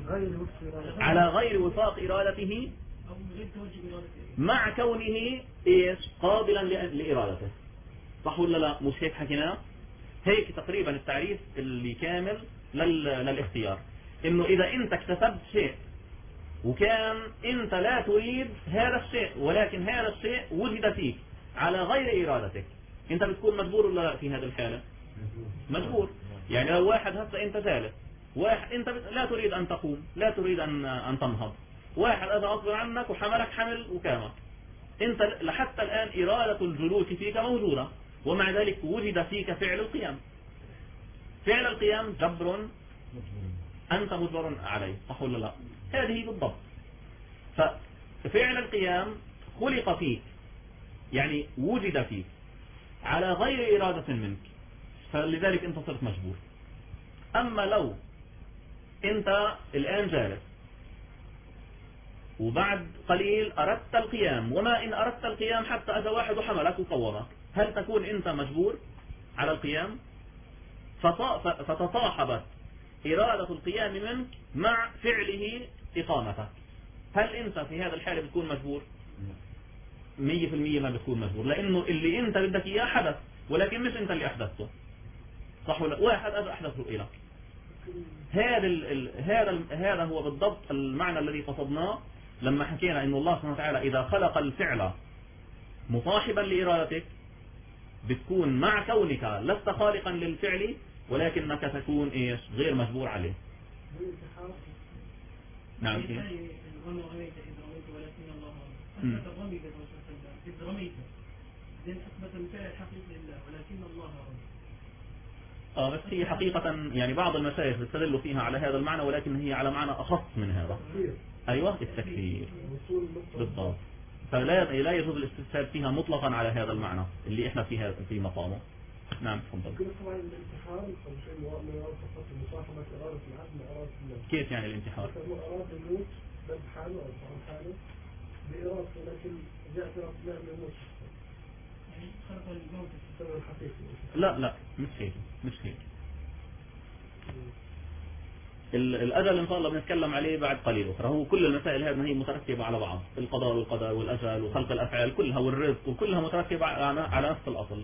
على غير وفاق إرادته مع كونه إيش قابلا لإرادته. صح ولا لا؟ مش هيك حكينا؟ هيك تقريبا التعريف اللي كامل للاختيار، إنه إذا أنت اكتسبت شيء وكان أنت لا تريد هذا الشيء ولكن هذا الشيء وجد فيك على غير إرادتك، أنت بتكون مجبور ولا لا في هذه الحالة؟ مجبور. يعني لو واحد هسه أنت ثالث، واحد أنت لا تريد أن تقوم، لا تريد أن تنهض، واحد أتى غصب عنك وحملك حمل وكامك، أنت لحتى الآن إرادة الجلوس فيك موجودة، ومع ذلك وجد فيك فعل القيام. فعل القيام جبر أنت مجبر عليه، صح ولا لا؟ هذه بالضبط. ففعل القيام خلق فيك، يعني وجد فيك على غير إرادة منك، فلذلك أنت صرت مجبور. أما لو أنت الآن جالس وبعد قليل أردت القيام، وما إن أردت القيام حتى أتى واحد وحملك وقومك، هل تكون أنت مجبور على القيام؟ فتصاحبت إرادة القيام منك مع فعله إقامتك. هل أنت في هذا الحالة بتكون مجبور؟ 100% ما بتكون مجبور، لأنه اللي أنت بدك إياه حدث ولكن مش أنت اللي أحدثته، صح ولا؟ واحد أحدثه إليك. هذا هو بالضبط المعنى الذي قصدناه لما حكينا إن الله سبحانه وتعالى إذا خلق الفعل مصاحبا لإرادتك بتكون مع كونك لست خالقا للفعل ولكنك تكون إيش غير مجبور عليه. نعم. بس هي حقيقة يعني بعض المشايخ بيستدلوا فيها على هذا المعنى، ولكن هي على معنى أخص من هذا. أيوة التكفير بالضبط. فلا يجوز الاستدلال فيها مطلقا على هذا المعنى اللي احنا فيها في مقامه. نعم تفضل. كيف يعني الانتحار؟ لا مش هيك. الأجل إن شاء الله بنتكلم عليه بعد قليل أخرى. هو كل المسائل هذه هي متركبة على بعض، القضاء والقدر والأجل وخلق الأفعال كلها والرزق وكلها متركبة على نفس الأصل.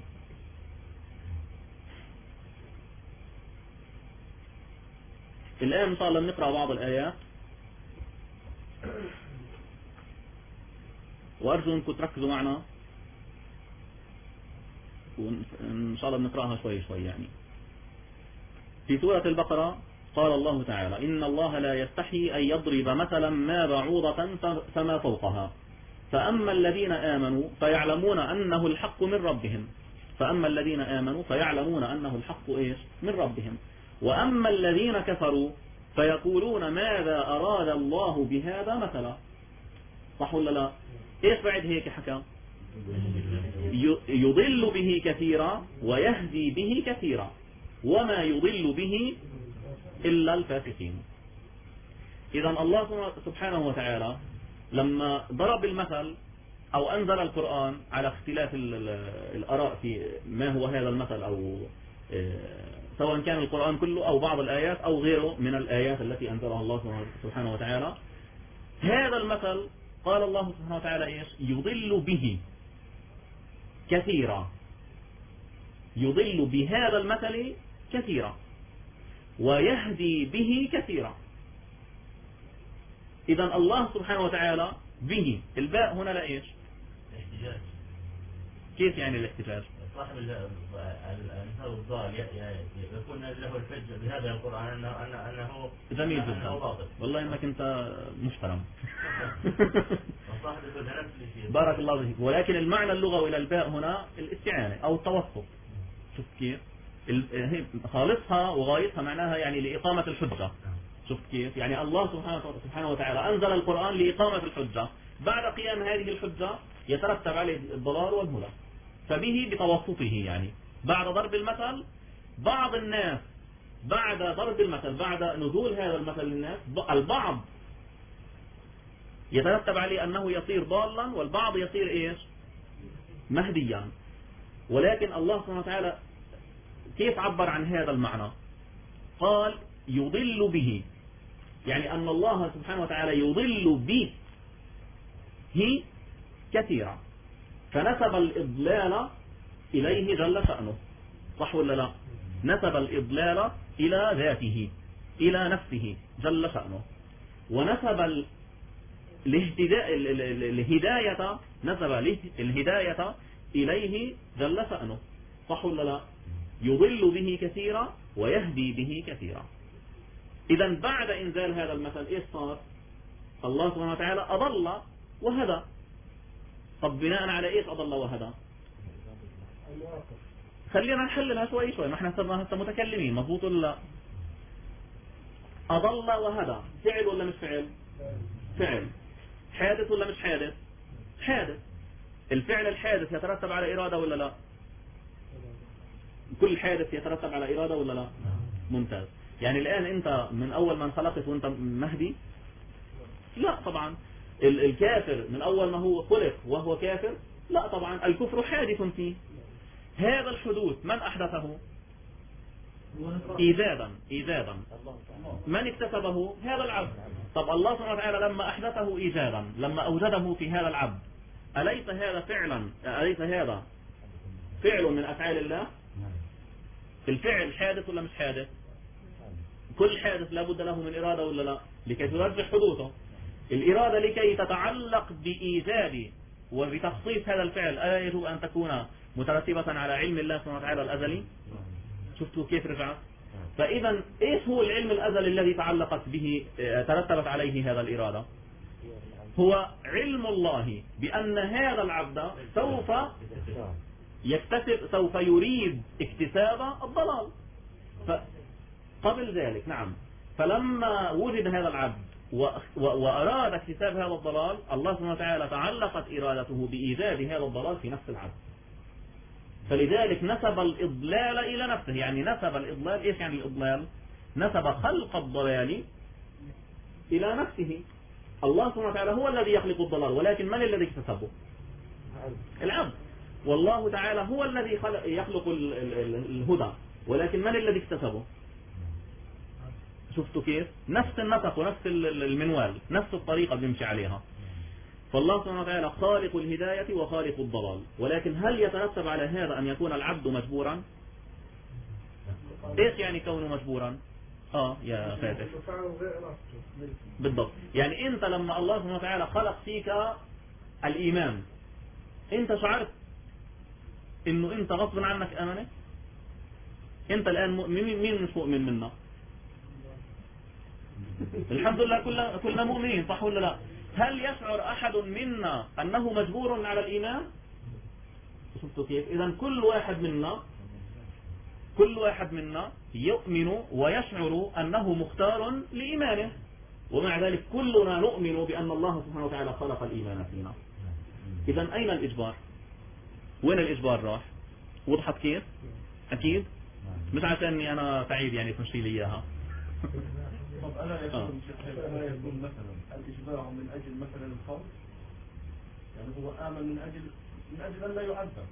الآن إن شاء الله بنقرأ بعض الآيات، وأرجو أنكم تركزوا معنا وإن شاء الله بنقرأها شوي يعني. في سورة البقرة قال الله تعالى: إن الله لا يستحي أن يضرب مثلا ما بعوضة فما فوقها فأما الذين آمنوا فيعلمون أنه الحق من ربهم وأما الذين كفروا فيقولون ماذا أراد الله بهذا مثلا. صح ولا لا؟ إيش بعد هيك حكى؟ يضل به كثيرا ويهدي به كثيرا وما يضل به إلا الفاسقين. إذا الله سبحانه وتعالى لما ضرب المثل أو أنزل القرآن على اختلاف الآراء في ما هو هذا المثل، أو سواء كان القرآن كله أو بعض الآيات أو غيره من الآيات التي أنزلها الله سبحانه وتعالى، هذا المثل قال الله سبحانه وتعالى إيش؟ يضل به كثيرا، يضل بهذا المثل كثيرا ويهدي به كثيرا. إذا الله سبحانه وتعالى به، الباء هنا لا إيش؟ احتجاج. كيف يعني الاحتجاج؟ صاحب المثال الضال يكون له الحجة بهذا القرآن أنه جميل جدا، والله إنك أنت محترم. بارك الله فيك. ولكن المعنى اللغوي للباء هنا الاستعانة أو التوسط. شوف كيف خالصها وغايتها معناها يعني لإقامة الحجة. شوف كيف يعني الله سبحانه وتعالى أنزل القرآن لإقامة الحجة، بعد قيام هذه الحجة يترتب عليه الضلال والهدى، فبه بتوسطه يعني بعد ضرب المثل بعض الناس بعد ضرب المثل بعد نزول هذا المثل للناس البعض يترتب عليه أنه يصير ضالا والبعض يصير إيش؟ مهديا. ولكن الله سبحانه وتعالى كيف عبر عن هذا المعنى؟ قال يضل به يعني أن الله سبحانه وتعالى يضل به كثيرا، فنسب الإضلال إليه جل شأنه. صح ولا لا؟ نسب الإضلال إلى ذاته، إلى نفسه جل شأنه، ونسب الهداية، نسب الهداية إليه جل شأنه. صح ولا لا؟ يضل به كثيرا ويهدي به كثيرا. إذا بعد إنزال هذا المثل إيش صار؟ الله سبحانه وتعالى أضل وهدى. طب بناء على إيش أضل وهدى؟ خلينا نحللها شوي شوي، ما احنا هسه متكلمين، مضبوط ولا لا؟ أضل وهدى فعل ولا مش فعل؟ فعل. حادث ولا مش حادث؟ حادث. الفعل الحادث يترتب على إرادة ولا لا؟ كل حادث يترتب على إرادة ولا لا؟ ممتاز. يعني الآن أنت من أول ما انخلقت وأنت مهدي؟ لا طبعا. الكافر من أول ما هو خلق وهو كافر؟ لا طبعا، الكفر حادث فيه. هذا الحدوث من أحدثه؟ إيجادا. من اكتسبه؟ هذا العبد. طب الله سبحانه وتعالى لما أحدثه إيجادا، لما أوجده في هذا العبد، أليس هذا فعل من أفعال الله؟ الفعل حادث ولا مش حادث؟ كل حادث لابد له من إرادة ولا لا؟ لكي ترجح حدوثه. الإرادة لكي تتعلق بإيجاد وبتخصيص هذا الفعل ألا يجب أن تكون مترتبة على علم الله سبحانه وتعالى الأزلي؟ شفتوا كيف رجعت؟ فإذا إيش هو العلم الأزلي الذي تعلقت به ترتبت عليه هذا الإرادة؟ هو علم الله بأن هذا العبد سوف يكتسب، سوف يريد اكتساب الضلال. قبل ذلك نعم، فلما وجد هذا العبد وأراد اكتساب هذا الضلال، الله سبحانه وتعالى تعلقت إرادته بإيجاد هذا الضلال في نفس العبد. فلذلك نسب الإضلال إلى نفسه. يعني نسب الإضلال، إيش يعني الإضلال؟ نسب خلق الضلال إلى نفسه. الله سبحانه وتعالى هو الذي يخلق الضلال، ولكن من الذي اكتسبه؟ العبد. والله تعالى هو الذي يخلق الهدى، ولكن من الذي اكتسبه؟ شفتوا كيف؟ نفس النسق ونفس المنوال، نفس الطريقة بنمشي عليها. فالله سبحانه وتعالى خالق الهداية وخالق الضلال، ولكن هل يترتب على هذا أن يكون العبد مجبورا؟ إيش يعني كونه مجبورا؟ يا فاتح بالضبط. يعني أنت لما الله سبحانه وتعالى خلق فيك الإيمان، أنت شعرت إنه أنت غصب عنك آمنت؟ أنت الآن مين مش مؤمن منا؟ الحمد لله كلنا مؤمنين، صح ولا لا؟ هل يشعر أحد منا أنه مجبور على الإيمان؟ شفتوا كيف؟ إذا كل واحد منا يؤمن ويشعر أنه مختار لإيمانه، ومع ذلك كلنا نؤمن بأن الله سبحانه وتعالى خلق الإيمان فينا. إذا أين الإجبار؟ وين الإجبار راح؟ وضحت كيف؟ أكيد مش عشاني أنا سعيد يعني تمشي لي إياها. طب ألا يكون مثلا الإجبار من أجل مثلا الخوف؟ يعني هو آمن من أجل أن لا يعذب.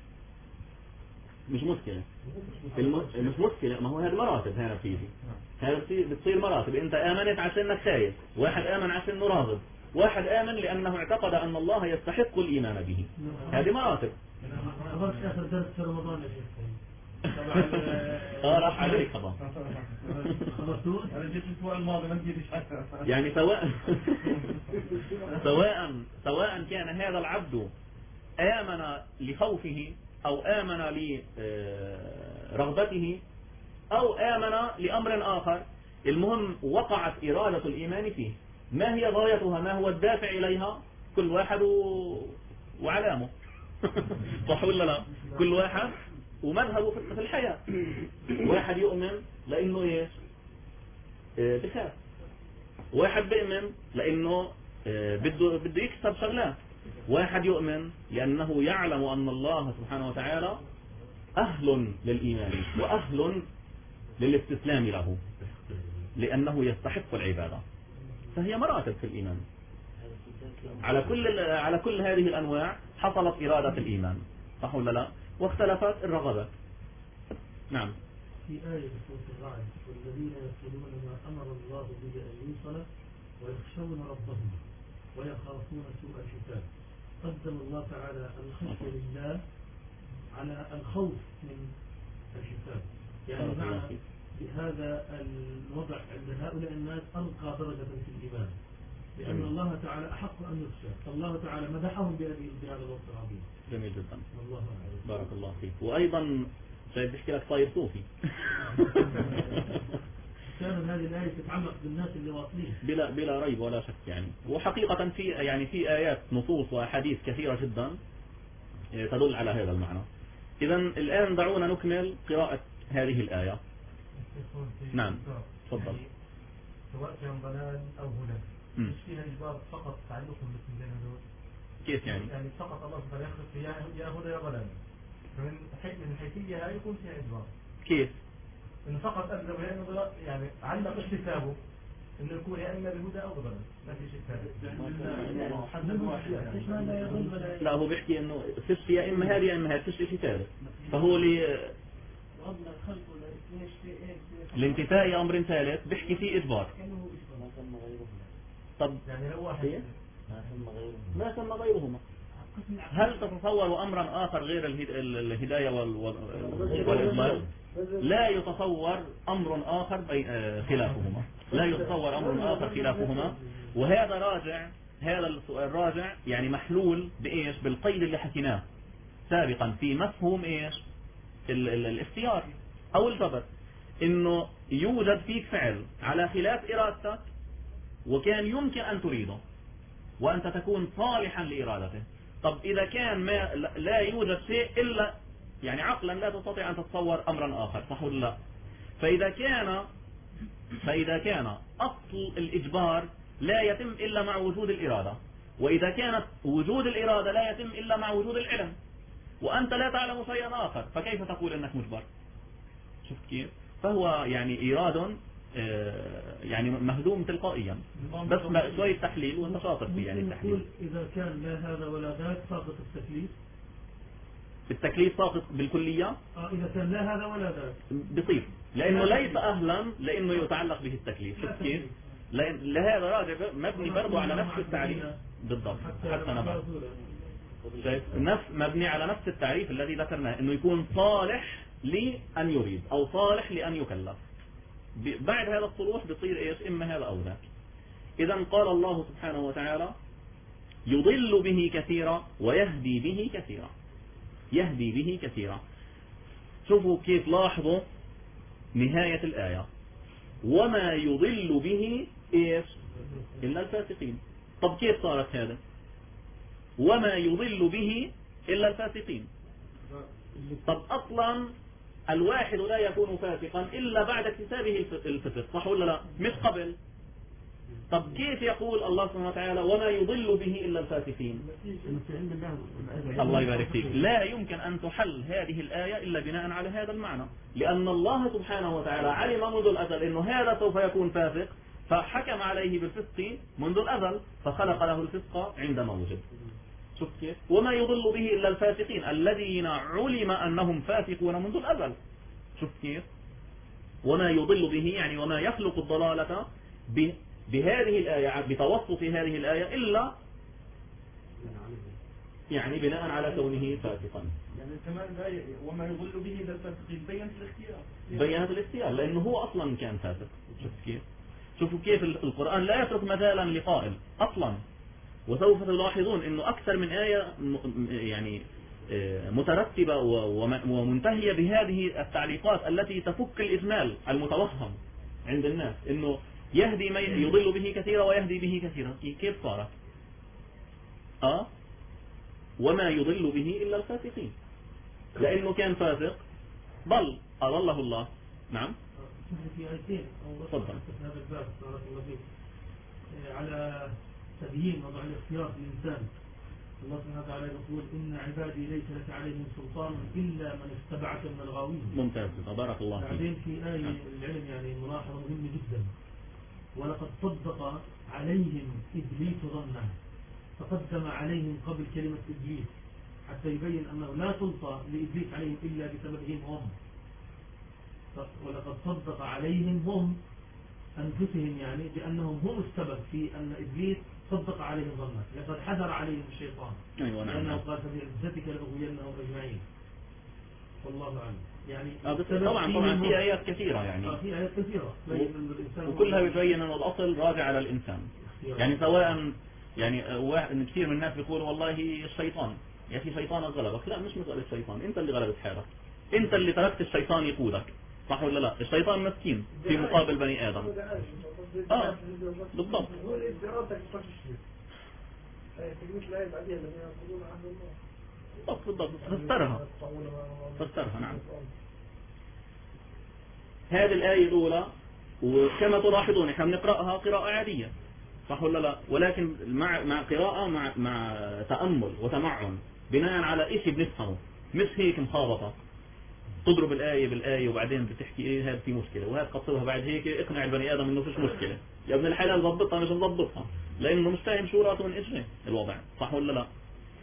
مش مشكلة. مش مشكلة، ما هو هذه مراتب. هنا بتيجي هذا بتصير مراتب. أنت آمنت عشانك خايف، واحد آمن عشان راغب، واحد آمن لأنه اعتقد أن الله يستحق الإيمان به. هذه مراتب. أخذت آخر درس في رمضان يا شيخ. راح عليك طبعا. أنا جيت الأسبوع الماضي ما جيتش حتى. يعني سواء كان هذا العبد آمن لخوفه أو آمن لرغبته أو آمن لأمر آخر، المهم وقعت إرادة الإيمان فيه. ما هي غايتها؟ ما هو الدافع إليها؟ كل واحد وعلامه. صح ولا لا؟ كل واحد ومذهبه في الحياة. واحد يؤمن لأنه إيش؟ بخاف. واحد بيؤمن لأنه بده يكسب شغلات. واحد يؤمن لأنه يعلم أن الله سبحانه وتعالى أهل للإيمان وأهل للاستسلام له لأنه يستحق العبادة. فهي مراتب في الإيمان. على كل هذه الأنواع حصلت إرادة الإيمان، صح ولا لا؟ واختلفت الرغبات. نعم. في آية سورة الرعد والذين يصلون ما أمر الله به أن يوصل ويخشون ربهم ويخافون سوء الحساب. قدم الله تعالى الخشية لله على الخوف من الحساب، يعني معنى بهذا الوضع عند هؤلاء الناس أرقى درجة في الإيمان، لأن الله تعالى أحق أن يخشى، فالله تعالى مدحهم بهذا الوصف العظيم. جميل جدا. الله أعلم. بارك الله فيك. وأيضا شايف بحكي لك صاير صوفي. كانت هذه الآية تتعلق بالناس اللي واصلين بلا ريب ولا شك يعني. وحقيقة في آيات نصوص وأحاديث كثيرة جدا تدل على هذا المعنى. إذا الآن دعونا نكمل قراءة هذه الآية. نعم تفضل. سواء كان ضلال أو هدى مش فيها إجبار فقط تعلقهم بالاثنين هذول؟ كيف يعني؟ يعني فقط الله سبحانه يخلق يا هدى يا ضلال، فمن الحيثية هاي يكون فيها إجبار. كيف؟ إنه فقط أبدأ بأنه يعني علق اكتسابه إنه يكون يا إما بهدى أو بضلال، ما في شيء ثاني. لا هو بيحكي إنه فيش يا إما هذه يا إما هذه، فيش شيء ثالث. فهو لانتفاء أمر ثالث بيحكي فيه إجبار. طب يعني لو واحد ما ثم غيرهما، هل تتصور أمرا آخر غير الهداية والإضلال؟ لا يتصور أمر آخر خلافهما، لا يتصور أمر آخر خلافهما. وهذا راجع، هذا السؤال راجع يعني محلول بإيش؟ بالقيد اللي حكيناه سابقا في مفهوم إيش؟ الاختيار أو الجبر، إنه يوجد فيك فعل على خلاف إرادتك وكان يمكن أن تريده وأنت تكون صالحا لإرادته. طب إذا كان ما لا يوجد شيء إلا يعني عقلا لا تستطيع أن تتصور أمرا آخر، صح ولا لا؟ فإذا كان أصل الإجبار لا يتم إلا مع وجود الإرادة، وإذا كانت وجود الإرادة لا يتم إلا مع وجود العلم، وأنت لا تعلم شيئا آخر، فكيف تقول أنك مجبر؟ شفت كيف؟ فهو يعني إيراد يعني مهدوم تلقائيا، بس شوية تحليل وانت شاطر فيه يعني التحليل. إذا كان لا هذا ولا ذاك ساقط التكليف. التكليف ساقط بالكلية. إذا كان لا هذا ولا ذاك بصير، لأنه ليس أهلا لأنه يتعلق به التكليف. شفت كيف؟ لهذا راجع مبني برضه على نفس التعريف بالضبط. حتى نبع مبني على نفس التعريف الذي ذكرناه، إنه يكون صالح لأن يريد أو صالح لأن يكلف. بعد هذا الصلوح بيصير إيش؟ إما هذا أو ذاك. إذا قال الله سبحانه وتعالى يضل به كثيرا ويهدي به كثيرا. يهدي به كثيرا. شوفوا كيف، لاحظوا نهاية الآية، وما يضل به إيش؟ إلا الفاسقين. طب كيف صارت هذا؟ وما يضل به إلا الفاسقين. طب أصلا الواحد لا يكون فاسقا إلا بعد اكتسابه الفسق، صح ولا لا؟ مش قبل. طب كيف يقول الله سبحانه وتعالى وما يضل به إلا الفاسقين؟ الله يبارك فيك. لا يمكن أن تحل هذه الآية إلا بناء على هذا المعنى، لأن الله سبحانه وتعالى علم منذ الأزل إنه هذا سوف يكون فاسق، فحكم عليه بالفسق منذ الأزل، فخلق له الفسق عندما وجد. شوف كيف؟ وما يضل به إلا الفاسقين الذين علم أنهم فاسقون منذ الأزل. شوف كيف؟ وما يضل به يعني وما يخلق الضلالة بهذه الآية بتوسط هذه الآية إلا يعني بناء على كونه فاسقا. يعني كمان وما يضل به إلا الفاسقين بينت الاختيار. بينت الاختيار لأنه هو أصلا كان فاسق. شوف كيف؟ شوفوا كيف القرآن لا يترك مجالا لقائل أصلا. وسوف تلاحظون انه اكثر من آية يعني مترتبة ومنتهية بهذه التعليقات التي تفك الإجمال المتوهم عند الناس، انه يهدي يضل به كثيرا ويهدي به كثيرا. كيف صارت؟ وما يضل به إلا الفاسقين، لأنه كان فاسق ضل أضله الله. نعم في آيتين تفضل هذا الباب بارك الله فيك على تبيين وضع الاختيار للإنسان. الله سبحانه وتعالى يقول إن عبادي ليس لك عليهم سلطان إلا من اتبعك من الغاوين. ممتاز بارك الله فيك. بعدين في آية العلم يعني ملاحظة مهمة جدا، ولقد صدق عليهم إبليس ظنه فقدم عليهم قبل كلمة إبليس حتى يبين أنه لا سلطة لإبليس عليهم إلا بسببهم هم. ولقد صدق عليهم هم أنفسهم، يعني بأنهم هم السبب في أن إبليس صدق عليهم ظنك، لقد حذر عليهم الشيطان لأنه قال فبعزتك لأغوينهم أجمعين. والله أعلم. يعني طبعا في آيات كثيرة يعني في آيات كثيرة وكلها بتبين أن الأصل راجع على الإنسان. يعني سواء يعني كثير من الناس بيقولوا والله الشيطان يا أخي شيطانك غلبك. لا، مش مسألة الشيطان، أنت اللي غلبت حالك، أنت اللي تركت الشيطان يقودك، صح ولا لا؟ الشيطان مسكين في مقابل بني آدم. بالضبط. بالضبط فسرها. نعم. هذه الآية الأولى، وكما تلاحظون احنا بنقرأها قراءة عادية، صح ولا لا؟ ولكن مع قراءة مع تأمل وتمعن بناء على شيء بنفهمه، مش هيك مخابطة تضرب الآية بالآية وبعدين بتحكي ايه هذا في مشكلة وهذا قصرها بعد هيك اقنع البني آدم انه فيش مشكلة. يا ابن الحلال ضبطها مش مضبطها، لانه مش فاهم شو راته من ايش الوضع، صح ولا لا؟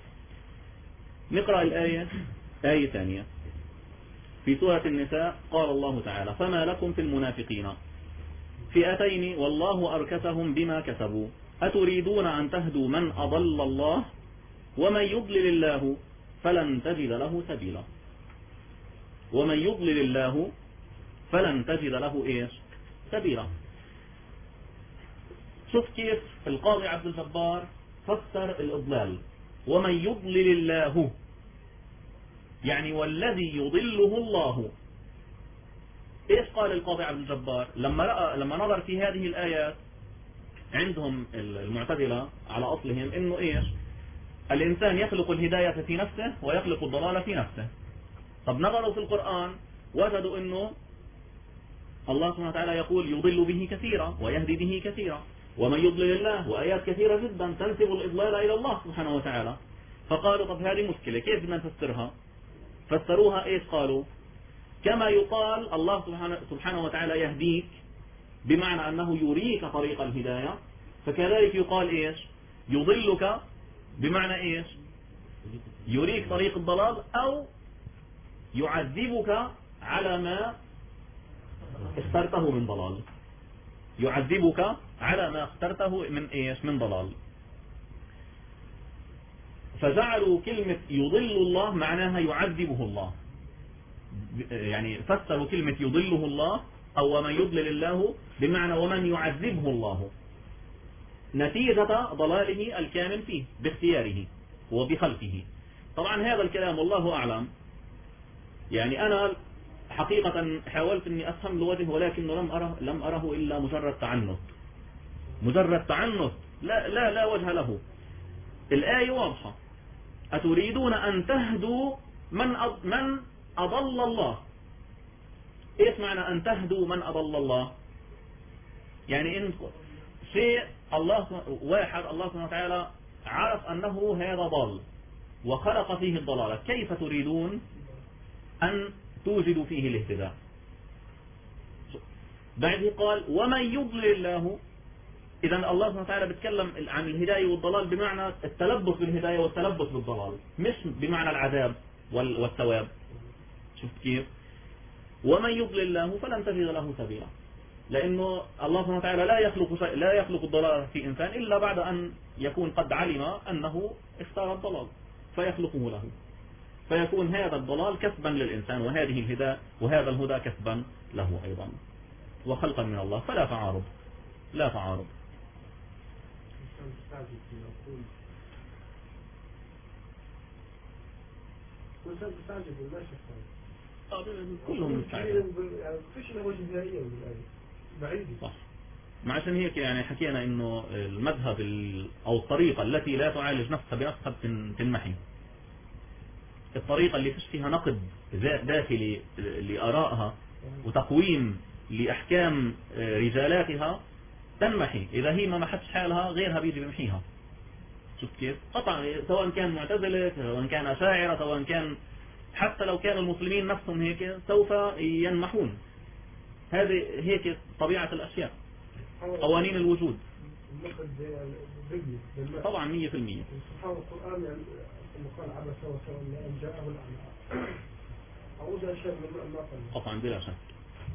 نقرأ الآية آية ثانية في سورة النساء. قال الله تعالى: فما لكم في المنافقين فئتين والله أركسهم بما كسبوا أتريدون أن تهدوا من أضل الله ومن يضلل الله فلن تجد له سبيلا. ومن يضلل الله فلن تجد له ايش سبيلا. شوف كيف القاضي عبد الجبار فسر الإضلال. ومن يضلل الله يعني والذي يضله الله. ايش قال القاضي عبد الجبار لما نظر في هذه الآيات؟ عندهم المعتزلة على أصلهم انه ايش؟ الإنسان يخلق الهداية في نفسه ويخلق الضلال في نفسه. طب نظروا في القرآن وجدوا انه الله سبحانه وتعالى يقول يضل به كثيرا ويهدي به كثيرا، ومن يضلل الله، وآيات كثيرة جدا تنسب الإضلال إلى الله سبحانه وتعالى. فقالوا طب هذه مشكلة، كيف بدنا نفسرها؟ فسروها ايش؟ قالوا كما يقال الله سبحانه وتعالى يهديك بمعنى أنه يريك طريق الهداية، فكذلك يقال ايش؟ يضلك بمعنى ايش؟ يريك طريق الضلال أو يعذبك على ما اخترته من ضلال. يعذبك على ما اخترته من ايش؟ من ضلال. فجعلوا كلمة يضل الله معناها يعذبه الله، يعني فسروا كلمة يضله الله أو ومن يضلل الله بمعنى ومن يعذبه الله نتيجة ضلاله الكامل فيه باختياره وبخلقه. طبعا هذا الكلام والله أعلم، يعني أنا حقيقة حاولت أني أفهم لوجه ولكنه لم أره إلا مجرد تعنت، مجرد تعنت لا وجه له. الآية واضحة: أتريدون أن تهدوا من أضل الله. إيش معنى أن تهدوا من أضل الله؟ يعني إن شيء واحد الله سبحانه وتعالى عرف أنه هذا ضال وخلق فيه الضلالة، كيف تريدون أن توجدوا فيه الاهتداء؟ بعده قال ومن يضلل الله. إذا الله سبحانه وتعالى بيتكلم عن الهداية والضلال بمعنى التلبس بالهداية والتلبس بالضلال، مش بمعنى العذاب والثواب. شفت كيف؟ ومن يضلل الله فلن تجد له سبيلا، لأنه الله سبحانه وتعالى لا يخلق الضلال في إنسان إلا بعد أن يكون قد علم أنه اختار الضلال فيخلقه له، فيكون هذا الضلال كسبا للإنسان وهذا الهدى كسبا له أيضا وخلقا من الله، فلا تعارض، لا تعارض. كلهم مستعجلين. صح. ما عشان هيك يعني حكينا انه المذهب او الطريقة التي لا تعالج نفسها بنفسها تنمحي. الطريقة اللي فيش فيها نقد داخلي لآرائها وتقويم لأحكام رجالاتها تنمحي. إذا هي ما محتش حالها غيرها بيجي بمحيها. شفت كيف؟ قطعا سواء كان معتزلة سواء كان أشاعرة سواء كان حتى لو كانوا المسلمين نفسهم هيك سوف ينمحون. هذه هيك طبيعة الأشياء، قوانين الوجود. طبعا 100%. القرآن يعني قال عبس وتولى أن جاءه الأعمى. أعوذ أشياء من ما قال. قطعا بلا شك.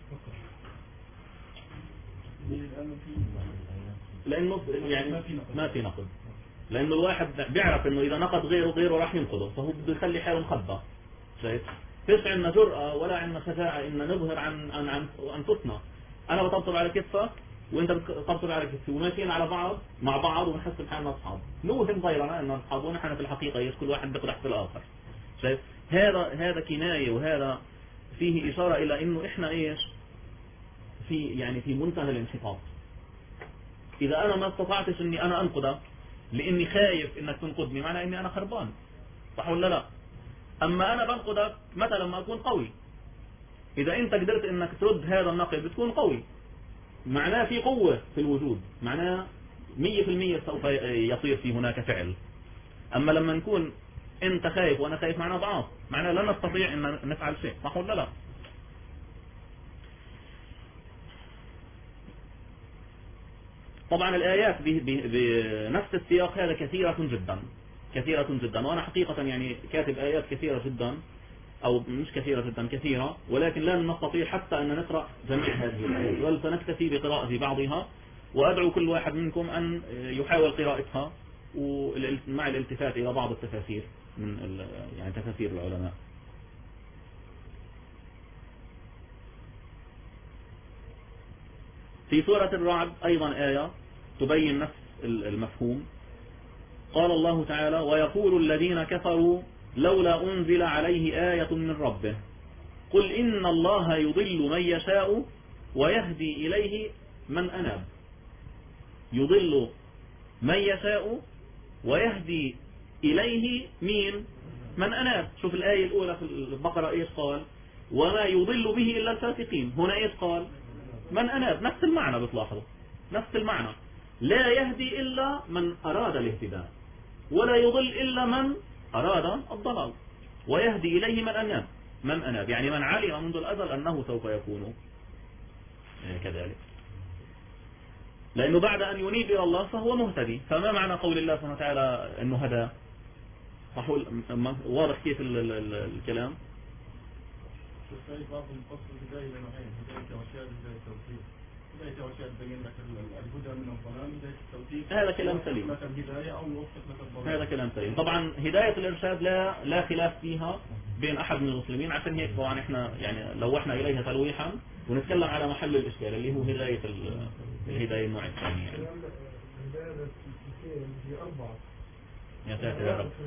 لأنه يعني ما في نقد، لأنه الواحد بيعرف إنه إذا نقد غيره راح ينقده، فهو بده يخلي حاله مخبى. شايف؟ فيش عندنا جرأة ولا عندنا شجاعة إن نظهر عن أنفسنا. أنا بطبطب على كتفك وأنت بتطبطب على كتفي وماشيين على بعض مع بعض ونحس بحالنا أصحاب، نوهم غيرنا إننا أصحاب ونحن في الحقيقة كل واحد بيقدح في الآخر. شايف؟ هذا كناية، وهذا فيه إشارة إلى إنه إحنا إيش في منتهى الانحطاط. إذا أنا ما استطعتش إني أنا أنقدك لإني خايف إنك تنقدني، معنى إني أنا خربان، صح ولا لا؟ أما أنا بنقدك متى لما أكون قوي. إذا أنت قدرت إنك ترد هذا النقد بتكون قوي، معناه في قوة في الوجود، معناه 100% سوف يصير في هناك فعل. أما لما نكون أنت خايف وأنا خايف، معناه ضعاف، معناه لا نستطيع أن نفعل شيء، صح ولا لا؟ طبعا الآيات بنفس السياق هذا كثيرة جدا كثيرة جدا، وأنا حقيقة يعني كاتب آيات كثيرة جدا، أو مش كثيرة جدا، كثيرة، ولكن لا نستطيع حتى أن نقرأ جميع هذه الآيات، بل سنكتفي بقراءة بعضها، وأدعو كل واحد منكم أن يحاول قراءتها مع الالتفات إلى بعض التفاسير من يعني تفاسير العلماء. في سورة الرعد أيضا آية تبين نفس المفهوم. قال الله تعالى: ويقول الذين كفروا لولا أنزل عليه آية من ربه قل إن الله يضل من يشاء ويهدي إليه من أناب. يضل من يشاء ويهدي إليه من أناب. شوف الآية الأولى في البقرة إيش قال؟ وما يضل به إلا الفاسقين. هنا إيش قال؟ من أناب. نفس المعنى، بتلاحظوا نفس المعنى. لا يهدي إلا من أراد الاهتداء، ولا يضل إلا من أراد الضلال، ويهدي إليه من أناب يعني من علم منذ الأزل أنه سوف يكون كذلك، لأنه بعد أن ينيب إلى الله فهو مهتدي. فما معنى قول الله سبحانه وتعالى أنه هدى؟ واضح كيف الكلام؟ بعض الفصل بداية لنوعين: بداية توحيد بداية توحيد. بداية توحيد بين لك الهدى من الضلال، بداية التوحيد هذا كلام سليم، هذا كلام سليم. طبعا هداية الإرشاد لا خلاف فيها بين أحد من المسلمين، عشان هيك طبعا احنا يعني لوحنا إليها تلويحا ونتكلم على محل الإشكال اللي هو الهداية النوع الثاني يعني. يا ساتر يا رب.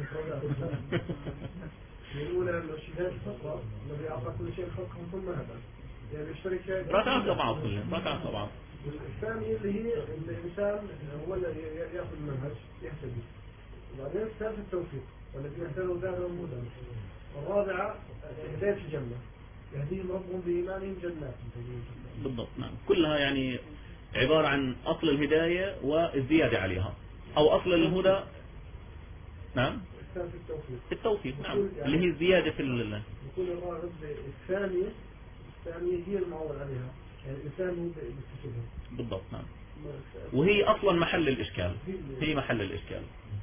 الأولى الشهادة الفقرة الذي أعطى كل شيء خلقهم ثم هدى، يعني الشركة ركعت طبعا كلهم ركعت طبعا. الثانية اللي هي الإنسان هو الذي يأخذ المنهج يهتدي، وبعدين الثالث التوفيق والذين اهتدوا زادهم هدى، والرابعة هداية الجنة يهديهم ربهم بإيمانهم جنات. بالضبط، نعم. كلها يعني عبارة عن أصل الهداية والزيادة عليها، أو أصل الهدى. نعم، التوفيق نعم، اللي هي الزيادة في يكون الراغب الثانية هي المعول عليها، يعني الإنسان هو بيكتسبها. بالضبط، نعم. وهي أصلا محل الإشكال، هي محل الإشكال.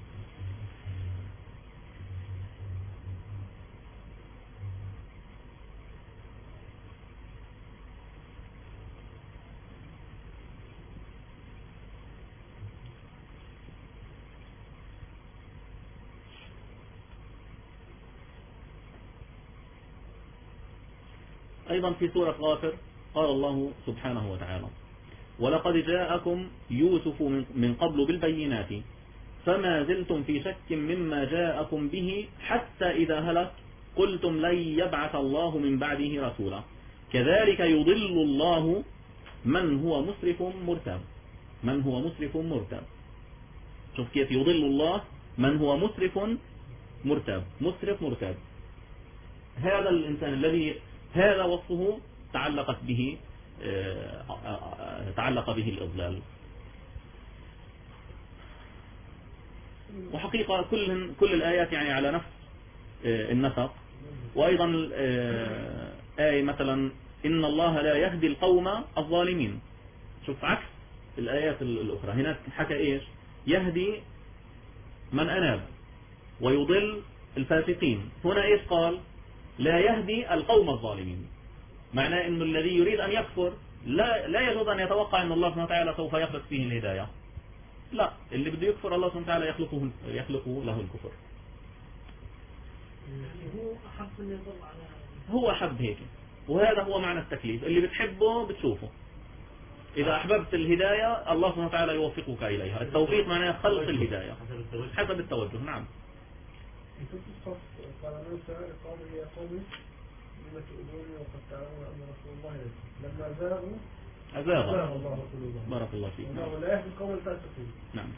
أيضا في سورة غافر قال الله سبحانه وتعالى: ولقد جاءكم يوسف من قبل بالبينات فما زلتم في شك مما جاءكم به حتى إذا هلك قلتم لن يبعث الله من بعده رسولا كذلك يضل الله من هو مسرف مرتاب. من هو مسرف مرتاب. شوف كيف يضل الله من هو مسرف مرتاب. مسرف مرتاب، هذا الإنسان الذي هذا وصفه تعلق به الإضلال. وحقيقة كل الآيات يعني على نفس النسق. وأيضا آية مثلا: إن الله لا يهدي القوم الظالمين. شوف عكس الآيات الأخرى، هناك حكى إيش؟ يهدي من أناب ويضل الفاسقين. هنا إيش قال؟ لا يهدي القوم الظالمين. معناه أنه الذي يريد أن يكفر لا يجوز أن يتوقع أن الله سبحانه وتعالى سوف يخلق فيه الهداية. لا، اللي بده يكفر الله سبحانه وتعالى يخلقه له الكفر. هو أحب هيك، وهذا هو معنى التكليف. اللي بتحبه بتشوفه. إذا أحببت الهداية الله سبحانه وتعالى يوفقك إليها. التوفيق معناه خلق الهداية حسب التوجه. نعم. في الصف قال موسى قال يا قوم لم تؤذوني وقد تعلمون أن رسول الله لما أزاغ الله قلوبهم. بارك الله فيك. ولا يهدي القوم الفاسقين. نعم.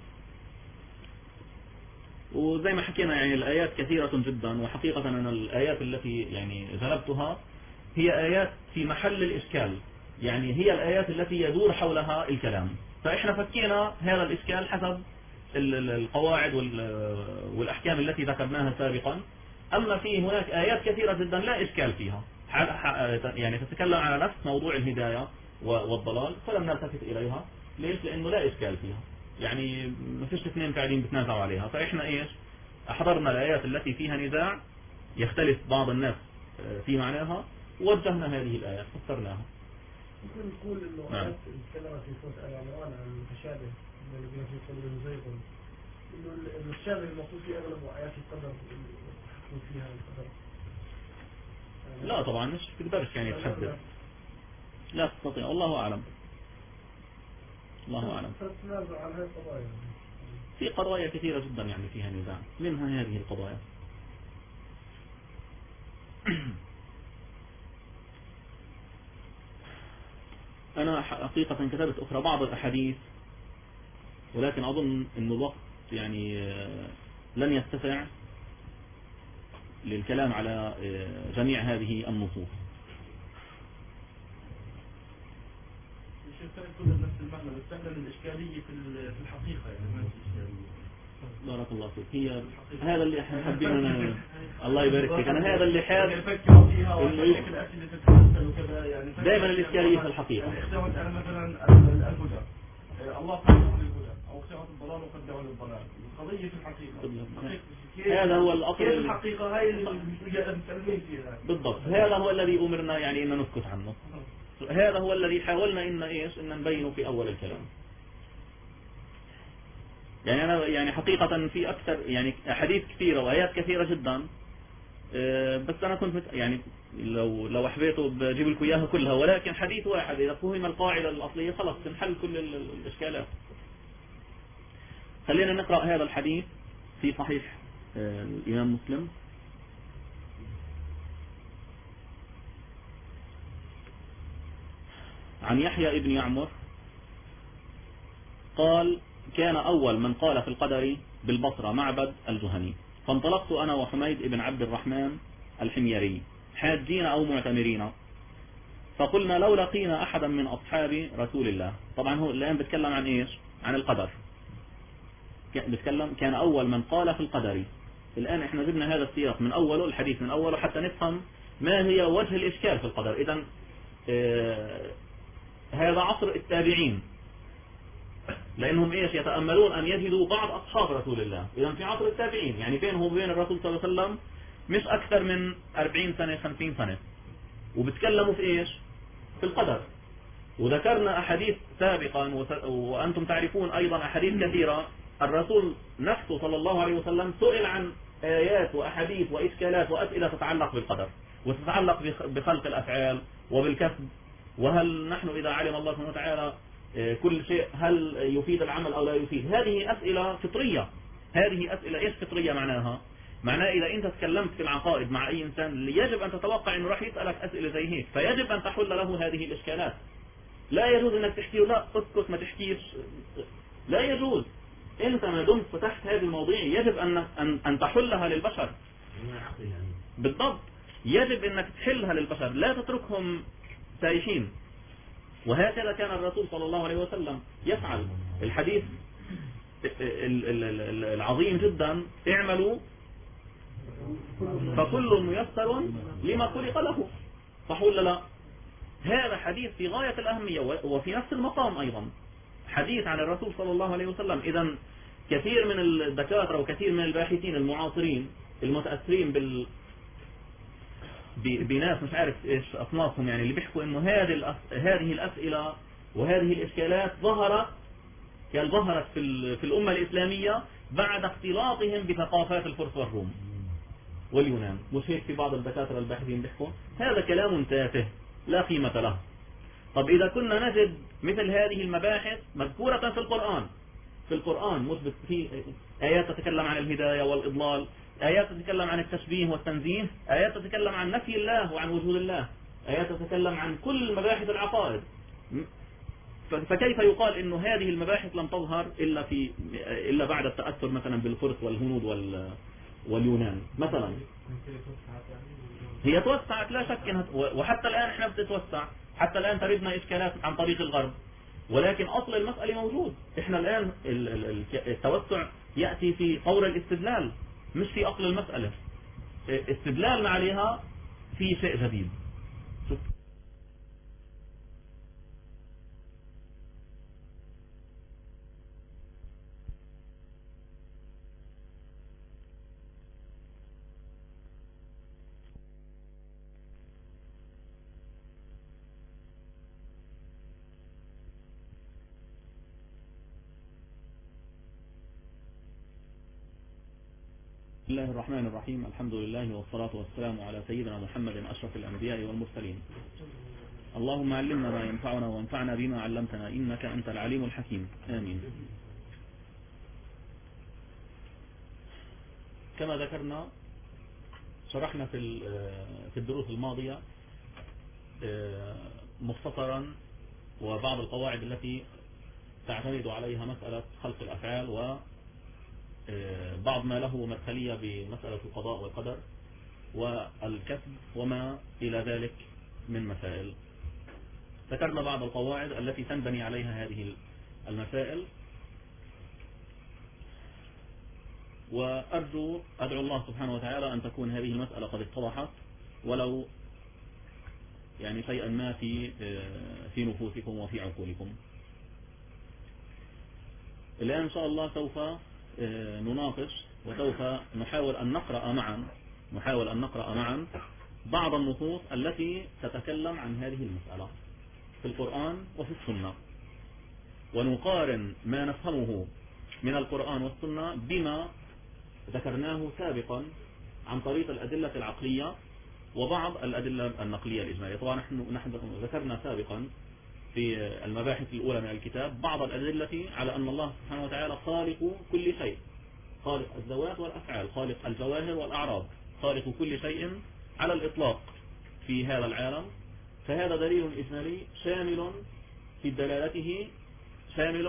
وزي ما حكينا يعني الآيات كثيرة جدا، وحقيقة أن الآيات التي يعني جلبتها هي آيات في محل الإشكال، يعني هي الآيات التي يدور حولها الكلام. فإحنا فكينا هذا الإشكال حسب القواعد والأحكام التي ذكرناها سابقا. أما في هناك آيات كثيرة جدا لا إشكال فيها، يعني تتكلم على نفس موضوع الهداية والضلال، فلم نلتفت إليها. ليش؟ لأنه لا إشكال فيها، يعني ما فيش اثنين قاعدين بتنازعوا عليها. فإحنا إيش أحضرنا الآيات التي فيها نزاع يختلف بعض الناس في معناها، ووجهنا هذه الآيات فسرناها. ممكن نقول إنه آيات تتكلم في سورة آل عمران عن المتشابه الذين في قلوبهم زيغ، إنه الشابه المقصود في أغلب آيات القدر يحكم فيها القدر. لا طبعا مش تقدرش يعني تحدد، لا تستطيع. الله أعلم. الله أعلم. تتنازع عن هذه القضايا. في قضايا كثيرة جدا يعني فيها نزاع، منها هذه القضايا. أنا حقيقة كتبت أخرى بعض الأحاديث، ولكن أظن أن الوقت يعني لن يتسع للكلام على جميع هذه النصوص. كل نفس المعنى، بس احنا الإشكالية في الحقيقة يعني ما في إشكالية. بارك الله فيك. هي هذا اللي حابين الله يبارك فيك. أنا هذا اللي حاب دائما الإشكالية في الحقيقة. أنا مثلا الهدى الله قدره للهدى أو سعة الضلال وقدره للضلال. القضية في الحقيقة. هذا هو الأصل. كيف الحقيقة هاي اللي متكلمين فيها بالضبط. هذا هو الذي أمرنا يعني إن نسكت عنه. هذا هو الذي حاولنا إن نبينه في أول الكلام. يعني أنا يعني حقيقة في أكثر يعني أحاديث كثيرة وآيات كثيرة جدا، بس أنا كنت يعني لو حبيته بجيب لكم إياها كلها، ولكن حديث واحد إذا فهم القاعدة الأصلية خلاص تنحل كل الإشكالات. خلينا نقرأ هذا الحديث في صحيح الإمام مسلم. عن يحيى ابن يعمر قال: كان أول من قال في القدر بالبصرة معبد الجهني، فانطلقت أنا وحميد ابن عبد الرحمن الحميري حاجين أو معتمرين، فقلنا لو لقينا أحدا من أصحاب رسول الله. طبعا هو الآن بتكلم عن إيش؟ عن القدر. بتكلم كان أول من قال في القدر. الآن إحنا جبنا هذا السياق من أوله، الحديث من أوله، حتى نفهم ما هي وجه الإشكال في القدر. إذن هذا عصر التابعين، لأنهم إيش يتأملون أن يجدوا بعض أصحاب رسول الله. إذا في عصر التابعين يعني بينهم وبين الرسول صلى الله عليه وسلم مش أكثر من 40 سنة 50 سنة، وبتكلموا في إيش؟ في القدر. وذكرنا أحاديث سابقا وأنتم تعرفون أيضا أحاديث كثيرة. الرسول نفسه صلى الله عليه وسلم سئل عن آيات وأحاديث وإشكالات وأسئلة تتعلق بالقدر وتتعلق بخلق الأفعال وبالكسب، وهل نحن إذا علم الله سبحانه وتعالى كل شيء هل يفيد العمل أو لا يفيد. هذه أسئلة فطرية. هذه أسئلة إيش فطرية معناها؟ معناه إذا أنت تكلمت في العقائد مع أي إنسان يجب أن تتوقع أنه راح يسألك أسئلة زي هيك، فيجب أن تحل له هذه الإشكالات. لا يجوز أنك تحكي لا اسكت ما تحكيش، لا يجوز. أنت ما دمت فتحت هذه المواضيع يجب أن تحلها للبشر. بالضبط، يجب أنك تحلها للبشر، لا تتركهم سايحين. وهكذا كان الرسول صلى الله عليه وسلم يفعل. الحديث العظيم جدا: اعملوا فكل ميسر لما خلق له. صح ولا لا؟ هذا حديث في غاية الأهمية وفي نفس المقام أيضا، حديث عن الرسول صلى الله عليه وسلم. إذا كثير من الدكاترة وكثير من الباحثين المعاصرين المتأثرين بناس مش عارف ايش اصنافهم، يعني اللي بيحكوا انه هذه الاسئلة وهذه الاشكالات ظهرت في الامة الاسلامية بعد اختلاطهم بثقافات الفرس والروم واليونان. مش هيك في بعض الدكاترة الباحثين بيحكوا؟ هذا كلام تافه لا قيمة له. طب إذا كنا نجد مثل هذه المباحث مذكورة في القرآن مثبت في آيات تتكلم عن الهداية والإضلال، آيات تتكلم عن التشبيه والتنزيه، آيات تتكلم عن نفي الله وعن وجود الله، آيات تتكلم عن كل مباحث العقائد، فكيف يقال إنه هذه المباحث لم تظهر إلا بعد التأثر مثلا بالفرس والهنود واليونان مثلا؟ هي توسعت لا شك، وحتى الآن احنا بتتوسع، حتى الآن تردنا إشكالات عن طريق الغرب، ولكن أصل المسألة موجود. احنا الآن التوسع يأتي في طور الاستدلال مش في أصل المسألة. استدلالنا عليها في شيء جديد. بسم الله الرحمن الرحيم. الحمد لله والصلاة والسلام على سيدنا محمد أشرف الأنبياء والمرسلين. اللهم علمنا ما ينفعنا وانفعنا بما علمتنا إنك أنت العليم الحكيم. آمين. كما ذكرنا شرحنا في الدروس الماضية مختصرا وبعض القواعد التي تعتمد عليها مسألة خلق الأفعال وبعض ما له مدخلية بمسألة القضاء والقدر والكسب وما إلى ذلك من مسائل. ذكرنا بعض القواعد التي تنبني عليها هذه المسائل، وأدعو الله سبحانه وتعالى أن تكون هذه المسألة قد اتضحت ولو يعني شيئا ما في نفوسكم وفي عقولكم. الآن إن شاء الله سوف نناقش وسوف نحاول أن نقرأ معا بعض النصوص التي تتكلم عن هذه المسألة في القرآن وفي السنة، ونقارن ما نفهمه من القرآن والسنة بما ذكرناه سابقا عن طريق الأدلة العقلية وبعض الأدلة النقلية الإجمالية. طبعا نحن ذكرنا سابقا في المباحث الأولى من الكتاب بعض الأدلة على أن الله سبحانه وتعالى خالق كل شيء، خالق الذوات والأفعال، خالق الجواهر والأعراض، خالق كل شيء على الإطلاق في هذا العالم. فهذا دليل إجمالي شامل في دلالته، شامل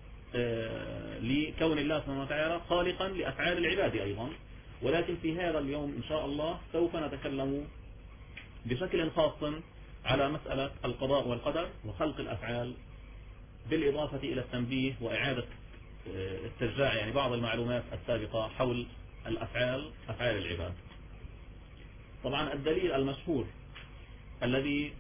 لكون الله سبحانه وتعالى خالقا لأفعال العباد أيضا. ولكن في هذا اليوم إن شاء الله سوف نتكلم بشكل خاص على مسألة القضاء والقدر وخلق الأفعال، بالإضافة إلى التنبيه وإعادة استرجاع يعني بعض المعلومات السابقة حول أفعال العباد. طبعا الدليل المشهور الذي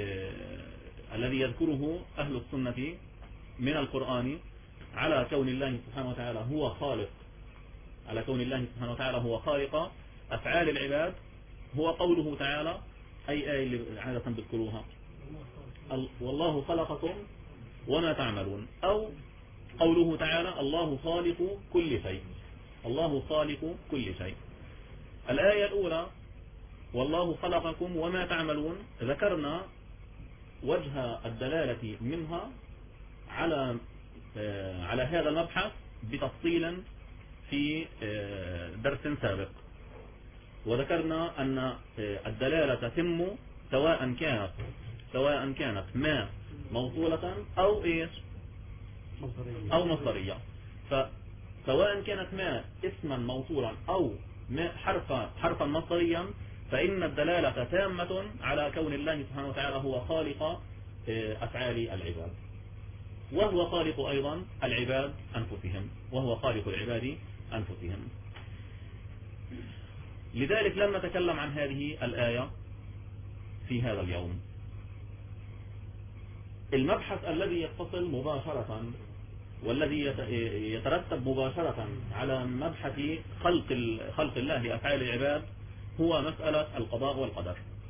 يذكره أهل السنة من القرآن على كون الله سبحانه وتعالى هو خالق، على كون الله سبحانه وتعالى هو خالق أفعال العباد، هو قوله تعالى، أي آية اللي عادة تذكروها؟ والله خلقكم وما تعملون، أو قوله تعالى الله خالق كل شيء، الله خالق كل شيء. الآية الأولى والله خلقكم وما تعملون ذكرنا وجه الدلالة منها على هذا المبحث بتفصيل في درس سابق، وذكرنا أن الدلالة تتم سواء كانت ما موصولة أو إيش أو مصدرية. فسواء كانت ما اسما موصولا أو ما حرفا مصدريا فإن الدلالة تامة على كون الله سبحانه وتعالى هو خالق أفعال العباد، وهو خالق أيضا العباد أنفسهم، وهو خالق العباد أنفسهم. لذلك لم نتكلم عن هذه الآية في هذا اليوم. المبحث الذي يتصل مباشرة والذي يترتب مباشرة على مبحث خلق الله لأفعال العباد هو مسألة القضاء والقدر.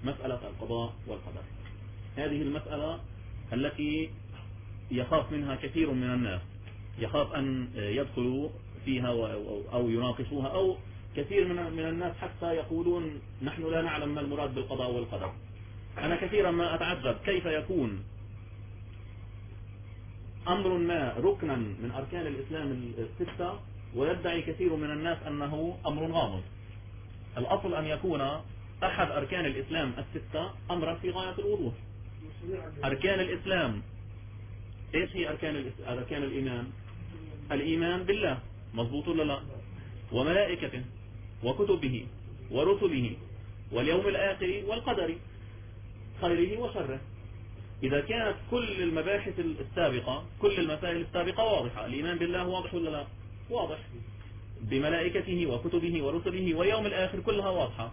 مسألة القضاء والقدر. هذه المسألة التي يخاف منها كثير من الناس، يخاف أن يدخلوا فيها أو يناقشوها، أو كثير من الناس حتى يقولون نحن لا نعلم ما المراد بالقضاء والقدر. أنا كثيرا ما أتعجب كيف يكون أمر ما ركنا من أركان الإسلام الستة ويدعي كثير من الناس أنه أمر غامض. الأصل أن يكون أحد أركان الإسلام الستة أمرا في غاية الوضوح. أركان الإسلام إيش هي أركان الإيمان؟ الإيمان بالله، مضبوط ولا لا؟ وملائكته وكتبه ورسله واليوم الآخر والقدر خيره وشره. إذا كانت كل المباحث السابقة، كل المسائل السابقة واضحة، الإيمان بالله واضح ولا لا؟ واضح. بملائكته وكتبه ورسله واليوم الآخر كلها واضحة.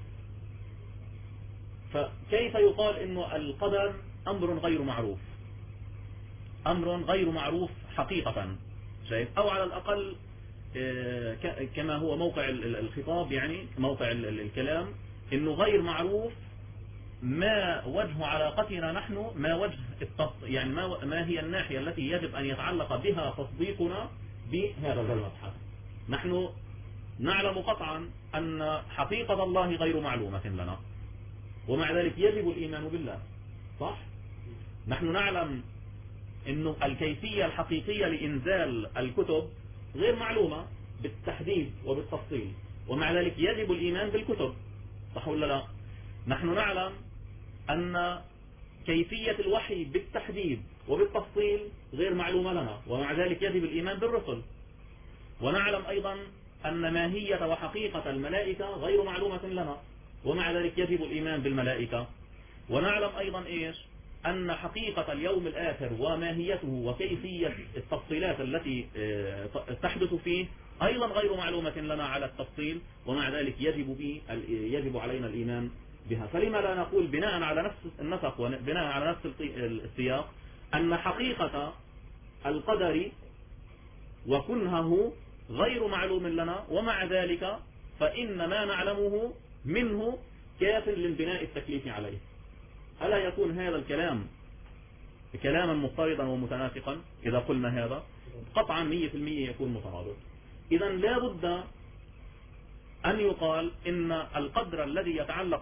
فكيف يقال إنه القدر أمر غير معروف، أمر غير معروف حقيقة، شايف؟ أو على الأقل كما هو موقع الخطاب، يعني موقع الكلام، إنه غير معروف ما وجه علاقتنا نحن، ما وجه يعني ما هي الناحية التي يجب أن يتعلق بها تصديقنا بهذا المبحث. نحن نعلم قطعا أن حقيقة الله غير معلومة لنا، ومع ذلك يجب الإيمان بالله، صح؟ نحن نعلم أن الكيفية الحقيقية لإنزال الكتب غير معلومة بالتحديد وبالتفصيل، ومع ذلك يجب الإيمان بالكتب، صح ولا لا؟ نحن نعلم أن كيفية الوحي بالتحديد وبالتفصيل غير معلومة لنا، ومع ذلك يجب الإيمان بالرسل. ونعلم أيضا أن ماهية وحقيقة الملائكة غير معلومة لنا، ومع ذلك يجب الإيمان بالملائكة. ونعلم أيضا إيش؟ أن حقيقة اليوم الآخر وماهيته وكيفية التفصيلات التي تحدث فيه أيضا غير معلومة لنا على التفصيل، ومع ذلك يجب علينا الإيمان بها. فلما لا نقول بناء على نفس النسق وبناء على نفس السياق أن حقيقة القدر وكنهه غير معلوم لنا، ومع ذلك فإن ما نعلمه منه كاف للبناء التكليف عليه؟ ألا يكون هذا الكلام كلاما مضطردا ومتناسقا؟ إذا قلنا هذا قطعا 100% يكون مترابط. إذا لا بد أن يقال إن القدر الذي يتعلق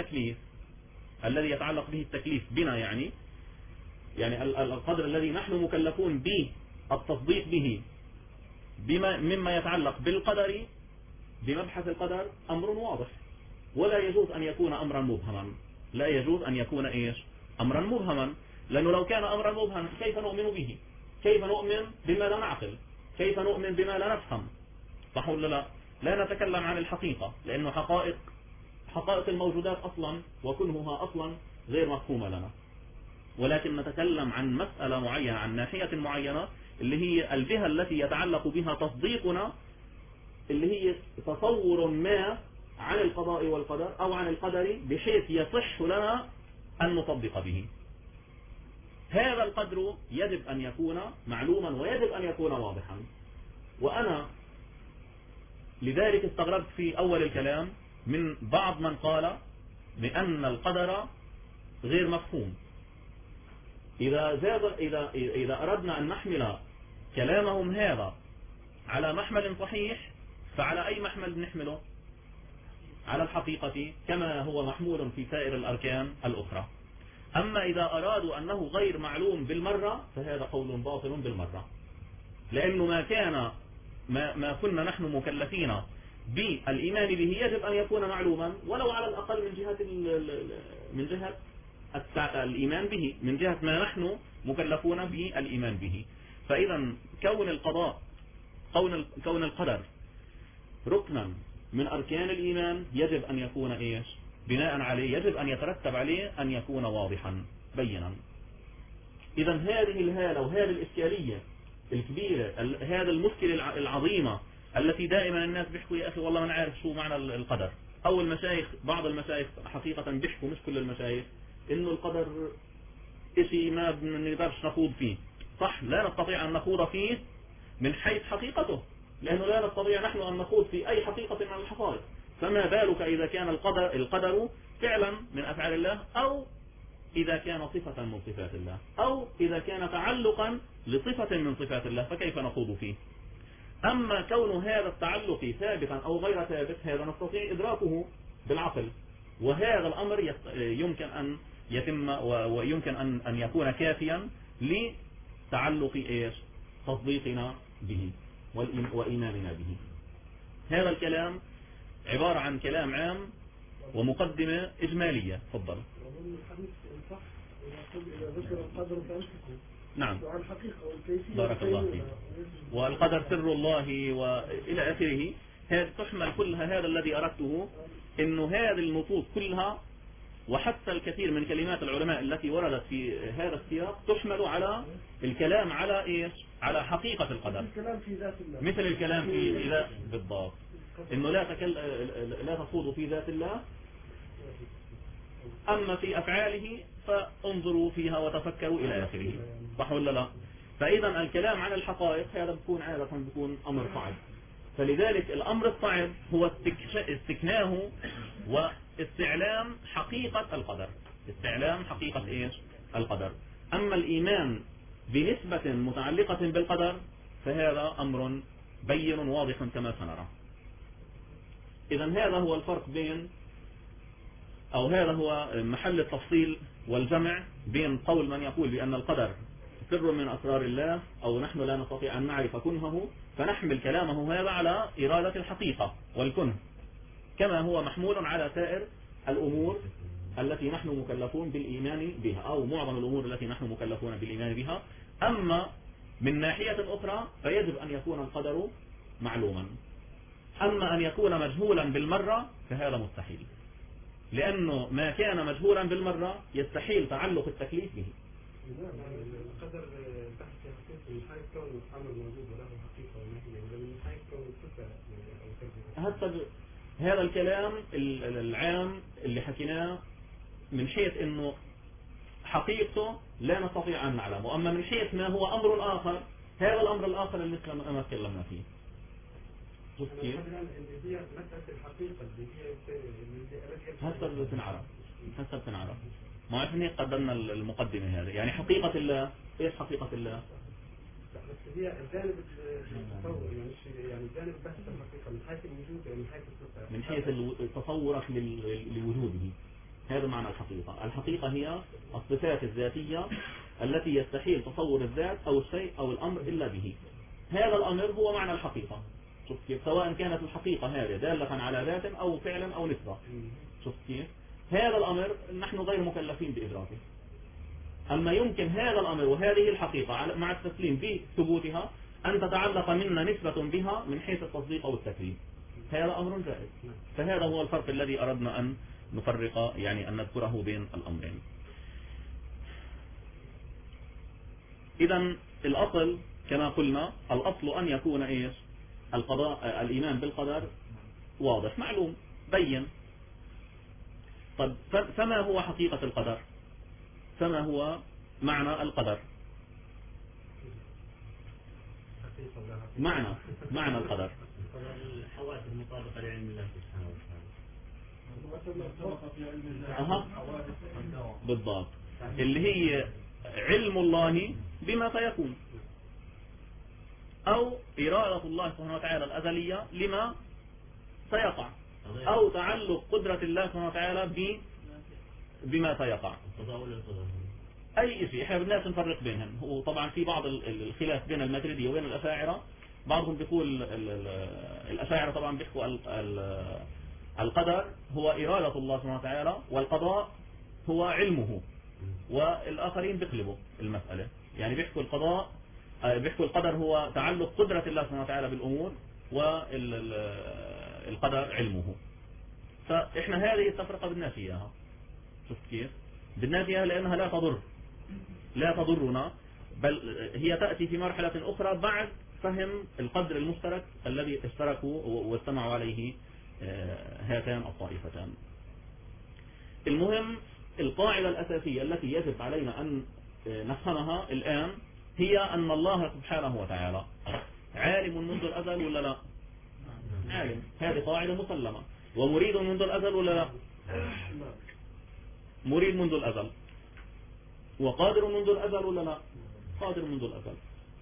به التكليف بنا، يعني القدر الذي نحن مكلفون بالتصديق به مما يتعلق بالقدر بمبحث القدر أمر واضح، ولا يجوز أن يكون أمرا مبهما. لا يجوز أن يكون إيش؟ أمرا مبهما، لأنه لو كان أمرا مبهما كيف نؤمن به؟ كيف نؤمن بما لا نعقل؟ كيف نؤمن بما لا نفهم؟ صح ولا لا؟ لا نتكلم عن الحقيقة، لأنه حقائق الموجودات أصلا وكنهها أصلا غير مفهومة لنا، ولكن نتكلم عن مسألة معينة، عن ناحية معينة اللي هي الجهة التي يتعلق بها تصديقنا، اللي هي تصور ما عن القضاء والقدر أو عن القدر بحيث يصح لنا أن نطبق به. هذا القدر يجب أن يكون معلوما ويجب أن يكون واضحا. وأنا لذلك استغربت في أول الكلام من بعض من قال بأن القدر غير مفهوم. إذا أردنا أن نحمل كلامهم هذا على محمل صحيح، فعلى أي محمل نحمله؟ على الحقيقة كما هو محمول في سائر الأركان الأخرى. أما إذا أرادوا أنه غير معلوم بالمرة فهذا قول باطل بالمرة، لأنه ما كنا نحن مكلفين بالإيمان به يجب أن يكون معلوما، ولو على الأقل من جهة الإيمان به، من جهة ما نحن مكلفون بالإيمان به. فإذا كون القدر ركنا من أركان الإيمان يجب أن يكون إيش؟ بناء عليه يجب أن يترتب عليه أن يكون واضحا بينا. إذا هذه الهالة وهذه الإشكالية الكبيرة، هذا المشكلة العظيمة التي دائما الناس بيحكوا يا أخي والله ما نعرف شو معنى القدر، أو المشايخ، بعض المشايخ حقيقة بيحكوا، مش كل المشايخ، إنه القدر إشي ما بنقدرش نخوض فيه. صح، لا نستطيع أن نخوض فيه من حيث حقيقته، لأنه لا نستطيع نحن أن نخوض في أي حقيقة من الحقائق، فما بالك إذا كان القدر فعلا من أفعال الله، أو إذا كان صفة من صفات الله، أو إذا كان تعلقا لصفة من صفات الله فكيف نخوض فيه. أما كون هذا التعلق ثابتا أو غير ثابت هذا نستطيع إدراكه بالعقل، وهذا الأمر يمكن أن يتم ويمكن أن يكون كافيا لتعلق تصديقنا به وإيماننا به. هذا الكلام عبارة عن كلام عام ومقدمة إجمالية. تفضل. الحديث صح إذا ذكر القدر فأمسكه. نعم. وعن الحقيقة والكيفية. بارك الله فيك. والقدر سر الله وإلى آخره. هذا تحمل كلها، هذا الذي أردته، إنه هذه النصوص كلها وحتى الكثير من كلمات العلماء التي وردت في هذا السياق تحمل على الكلام على إيش؟ على حقيقة القدر. الكلام في ذات الله. مثل الكلام في ذات بالضبط. إنه لا تخوض في ذات الله، أما في أفعاله فانظروا فيها وتفكروا إلى آخره. صح ولا لا؟ فإذا الكلام عن الحقائق هذا بيكون عادة بيكون أمر صعب. فلذلك الأمر الصعب هو استكناه واستعلام حقيقة القدر. استعلام حقيقة إيش؟ القدر. أما الإيمان بنسبة متعلقة بالقدر فهذا أمر بين واضح كما سنرى. إذا هذا هو الفرق بين، أو هذا هو محل التفصيل والجمع بين قول من يقول بأن القدر سر من أسرار الله أو نحن لا نستطيع أن نعرف كنهه، فنحمل كلامه هذا على إرادة الحقيقة والكنه، كما هو محمول على سائر الأمور التي نحن مكلفون بالإيمان بها، أو معظم الأمور التي نحن مكلفون بالإيمان بها. أما من ناحية أخرى فيجب أن يكون القدر معلوما، أما أن يكون مجهولا بالمرة فهذا مستحيل، لأنه ما كان مجهولا بالمرة يستحيل تعلق التكليف به. القدر بحث حقيقي من حيث كون الأمر موجود وله حقيقة ونهي، ولا من حيث كون الصفة أو كذا. هذا الكلام العام اللي حكيناه من حيث إنه حقيقته لا نستطيع أن نعلمه، أما من حيث ما هو أمر آخر، هذا الأمر الآخر اللي ما تكلمنا فيه. شوف كيف؟ هي مسألة الحقيقة اللي هي هسه بتنعرف. ما عشان هيك قدمنا المقدمة هذه، يعني حقيقة الله. إيش حقيقة الله؟ بس هي الجانب التصور، يعني الجانب بحث الحقيقة من حيث الوجود، يعني من حيث الصفة، من حيث تصورك لوجوده. هذا معنى الحقيقة. الحقيقة هي الصفات الذاتية التي يستحيل تصور الذات أو الشيء أو الأمر إلا به. هذا الأمر هو معنى الحقيقة. شوف كيف؟ سواء كانت الحقيقة هذه دالة على ذات أو فعل أو نسبة. شوف كيف؟ هذا الأمر نحن غير مكلفين بإدراكه. أما يمكن هذا الأمر وهذه الحقيقة مع التسليم بثبوتها أن تتعلق منا نسبة بها من حيث التصديق أو التكليف. هذا أمر جائز. فهذا هو الفرق الذي أردنا أن نفرق، يعني أن نذكره بين الأمرين. إذا الأصل كما قلنا، الأصل أن يكون إيش؟ القضاء، الإيمان بالقدر واضح معلوم بين. طب فما هو حقيقة القدر؟ فما هو معنى القدر؟ معنى القدر الحوادث المطابقة لعلم الله سبحانه وتعالى. بالضبط، اللي هي علم الله بما سيكون، أو إرادة الله سبحانه وتعالى الأزلية لما سيقع، أو تعلق قدرة الله سبحانه وتعالى بما سيقع. أي شيء احنا بدناش نفرق بينهم. وطبعا في بعض الخلاف بين الماتريدية وبين الأشاعرة. بعضهم بيقول الأشاعرة طبعا بيحكوا القدر هو إرادة الله سبحانه وتعالى والقضاء هو علمه، والآخرين بيقلبوا المسألة، يعني بيحكوا القدر هو تعلق قدرة الله سبحانه وتعالى بالأمور، والقدر علمه. فإحنا هذه التفرقة بدناش إياها. شفت كيف؟ بدناش إياها لأنها لا تضرنا، بل هي تأتي في مرحلة أخرى بعد فهم القدر المشترك الذي اشتركوا واجتمعوا عليه هاتان الطائفتان. المهم، القاعدة الأساسية التي يجب علينا أن نفهمها الآن هي أن الله سبحانه وتعالى عالم منذ الأزل ولا لا؟ عالم. هذه قاعدة مسلمة. ومريد منذ الأزل ولا لا؟ مريد منذ الأزل، وقادر منذ الأزل ولا لا؟ قادر منذ الأزل.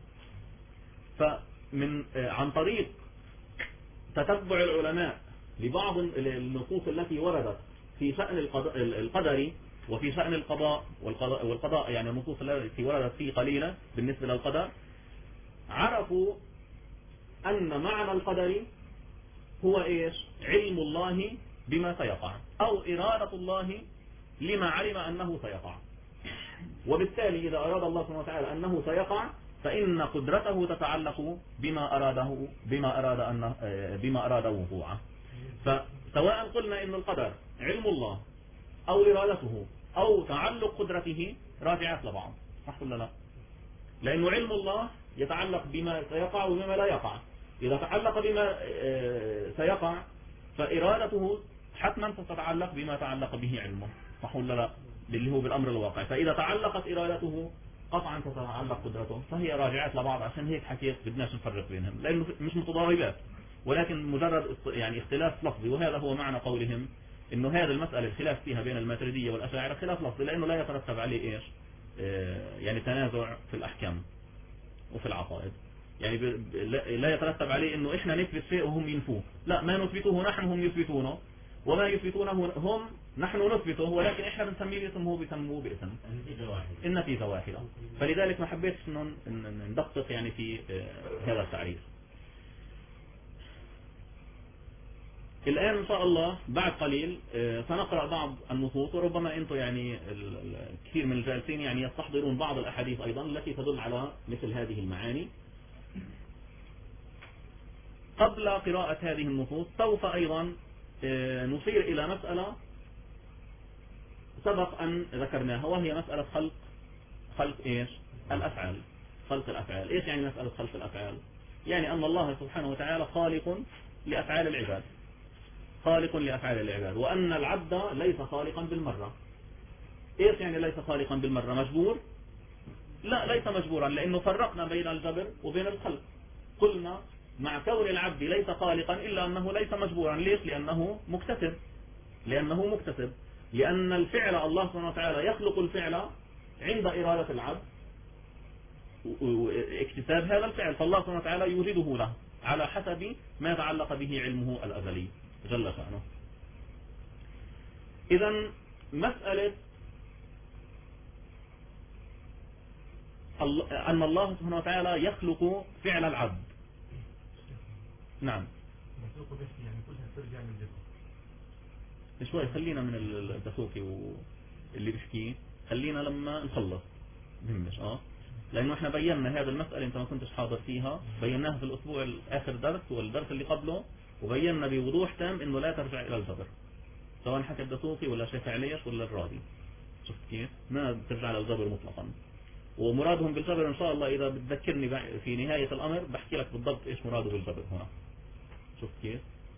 فمن عن طريق تتبع العلماء لبعض النصوص التي وردت في شأن القدر وفي شأن القضاء والقضاء يعني النصوص التي وردت فيه قليلة بالنسبة للقدر، عرفوا أن معنى القدر هو إيش؟ علم الله بما سيقع أو إرادة الله لما علم أنه سيقع. وبالتالي إذا أراد الله سبحانه وتعالى أنه سيقع فإن قدرته تتعلق بما أراد وقوعه. فسواء قلنا إن القدر علم الله أو إرادته أو تعلق قدرته راجعات لبعض، صح ولا لا؟ لأنه علم الله يتعلق بما سيقع وبما لا يقع. إذا تعلق بما سيقع فإرادته حتما ستتعلق بما تعلق به علمه، صح ولا لا؟ اللي هو بالأمر الواقع. فإذا تعلقت إرادته قطعا تتعلق قدرته، فهي راجعات لبعض. عشان هيك حكيت بدناش نفرق بينهم لأنه مش متضاربات، ولكن مجرد يعني اختلاف لفظي. وهذا هو معنى قولهم إنه هذه المسألة الخلاف فيها بين الماتريدية والأشاعرة خلاف لفظي، لأنه لا يترتب عليه إيش؟ يعني تنازع في الأحكام وفي العقائد. يعني لا يترتب عليه إنه إحنا نثبت شيء وهم ينفوه، لا، ما نثبته نحن هم يثبتونه، وما يثبتونه هم نحن نثبته، ولكن إحنا بنسميه باسم هو بيسموه باسم. النتيجة واحدة. فلذلك ما حبيتش إنه ندقق يعني في هذا التعريف. الآن إن شاء الله بعد قليل سنقرأ بعض النصوص، وربما أنتم يعني كثير من الجالسين يعني يستحضرون بعض الأحاديث أيضا التي تدل على مثل هذه المعاني. قبل قراءة هذه النصوص سوف أيضا نشير إلى مسألة سبق أن ذكرناها، وهي مسألة خلق إيش؟ الأفعال. خلق الأفعال. إيش يعني مسألة خلق الأفعال؟ يعني أن الله سبحانه وتعالى خالق لأفعال العباد، خالق لأفعال العباد، وأن العبد ليس خالقا بالمرة. إيش يعني ليس خالقا بالمرة؟ مجبور؟ لا، ليس مجبورا، لأنه فرقنا بين الجبر وبين الخلق. قلنا مع كون العبد ليس خالقا إلا أنه ليس مجبورا. ليش؟ لأنه مكتسب. لأن الفعل الله سبحانه وتعالى يخلق الفعل عند إرادة العبد واكتساب هذا الفعل، فالله سبحانه وتعالى يوجده له على حسب ما تعلق به علمه الأزلي جل شأنه. إذن مسألة أن الله سبحانه وتعالى يخلق فعل العبد. نعم. يعني كلها ترجع من جد. شوي خلينا من الدسوقي واللي بيحكيه، خلينا لما نخلص بهمش. لأنه احنا بينا هذا المسألة، انت ما كنتش حاضر فيها، بيناها في الأسبوع آخر درس والدرس اللي قبله، وبينا بوضوح تام انه لا ترجع إلى الجبر، سواء حكى الدسوقي ولا شيخ عليش ولا الرادي. شفت كيف؟ ما بترجع للجبر مطلقا. ومرادهم بالجبر ان شاء الله اذا بتذكرني في نهاية الامر بحكي لك بالضبط ايش مراده بالجبر هنا. شفت كيف؟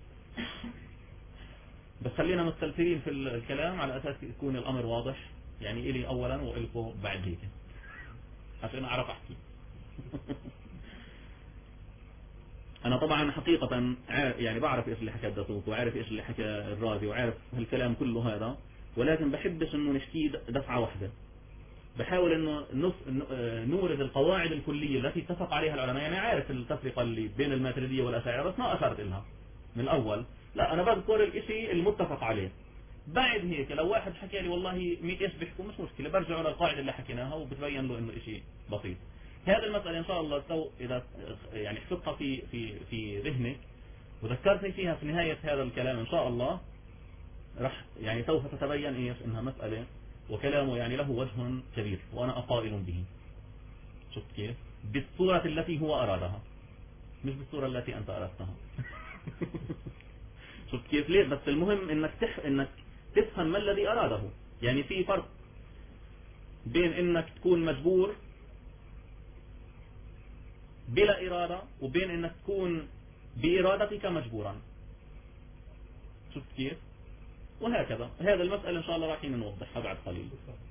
بس خلينا مستلفين في الكلام على اساس يكون الامر واضح، يعني الي اولا والكم بعد هيك عشان اعرف احكي. انا طبعا حقيقة يعني بعرف ايش اللي حكى الدسوقي وعارف ايش اللي حكى الرازي وعارف هالكلام كله هذا، ولكن بحبش انه نحكي دفعة واحدة. بحاول انه نورد القواعد الكلية التي اتفق عليها العلماء. يعني عارف التفرقة اللي بين الماتريدية والأشاعرة بس ما اشرت لها من الاول، لا انا بذكر الاشي المتفق عليه. بعد هيك لو واحد حكى لي والله ايش بيحكوا مش مشكلة، برجع على القاعدة اللي حكيناها وبتبين له انه اشي بسيط. هذه المسألة ان شاء الله اذا يعني حفظتها في ذهنك وذكرتني فيها في نهاية هذا الكلام ان شاء الله راح يعني سوف تتبين ايش انها مسألة وكلامه يعني له وجه كبير وانا قائل به. شفت كيف؟ بالصورة التي هو ارادها مش بالصورة التي انت اردتها. شفت كيف؟ ليه؟ بس المهم انك تفهم ما الذي اراده. يعني في فرق بين انك تكون مجبور بلا ارادة وبين انك تكون بارادتك مجبورا. شفت كيف؟ وهكذا هذا المسألة إن شاء الله راح نوضحها بعد قليل.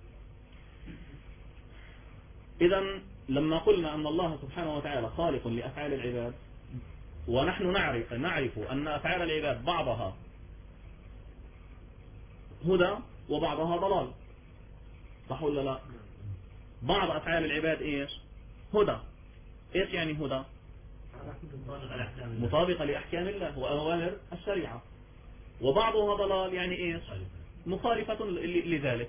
إذا لما قلنا أن الله سبحانه وتعالى خالق لأفعال العباد، ونحن نعرف أن أفعال العباد بعضها هدى وبعضها ضلال، صح ولا لا؟ بعض أفعال العباد إيش؟ هدى. إيش يعني هدى؟ مطابقة لأحكام الله وأوامر الشريعة. وبعضها ضلال يعني إيش؟ مخالفة لذلك.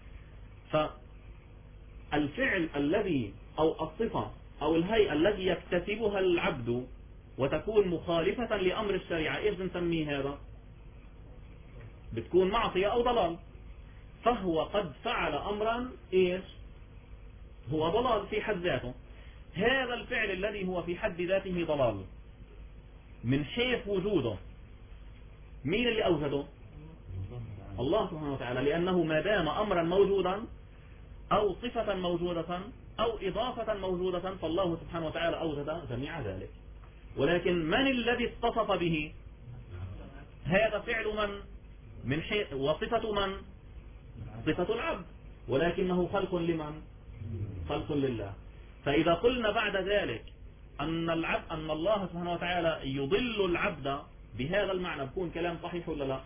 فالفعل الذي أو الصفة أو الهيئة التي يكتسبها العبد وتكون مخالفة لأمر الشريعة، إيش بنسميه هذا؟ بتكون معصية أو ضلال. فهو قد فعل أمرا إيش؟ هو ضلال في حد ذاته. هذا الفعل الذي هو في حد ذاته ضلال من حيث وجوده، مين اللي أوجده؟ الله سبحانه وتعالى، لأنه ما دام أمرا موجودا أو صفة موجودة أو إضافة موجودة فالله سبحانه وتعالى أوجد جميع ذلك. ولكن من الذي اتصف به؟ هذا فعل من حيث وصفة من؟ صفة العبد، ولكنه خلق لمن؟ خلق لله. فإذا قلنا بعد ذلك أن الله سبحانه وتعالى يضل العبد بهذا المعنى، بكون كلام صحيح ولا لا؟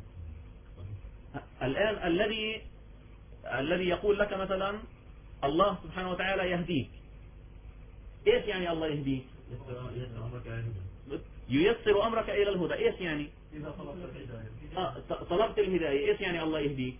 الآن الذي يقول لك مثلا الله سبحانه وتعالى يهديك، إيش يعني الله يهديك؟ ييسر أمرك إلى الهدى. إيش يعني؟ طلبت الهداية. إيش يعني الله يهديك؟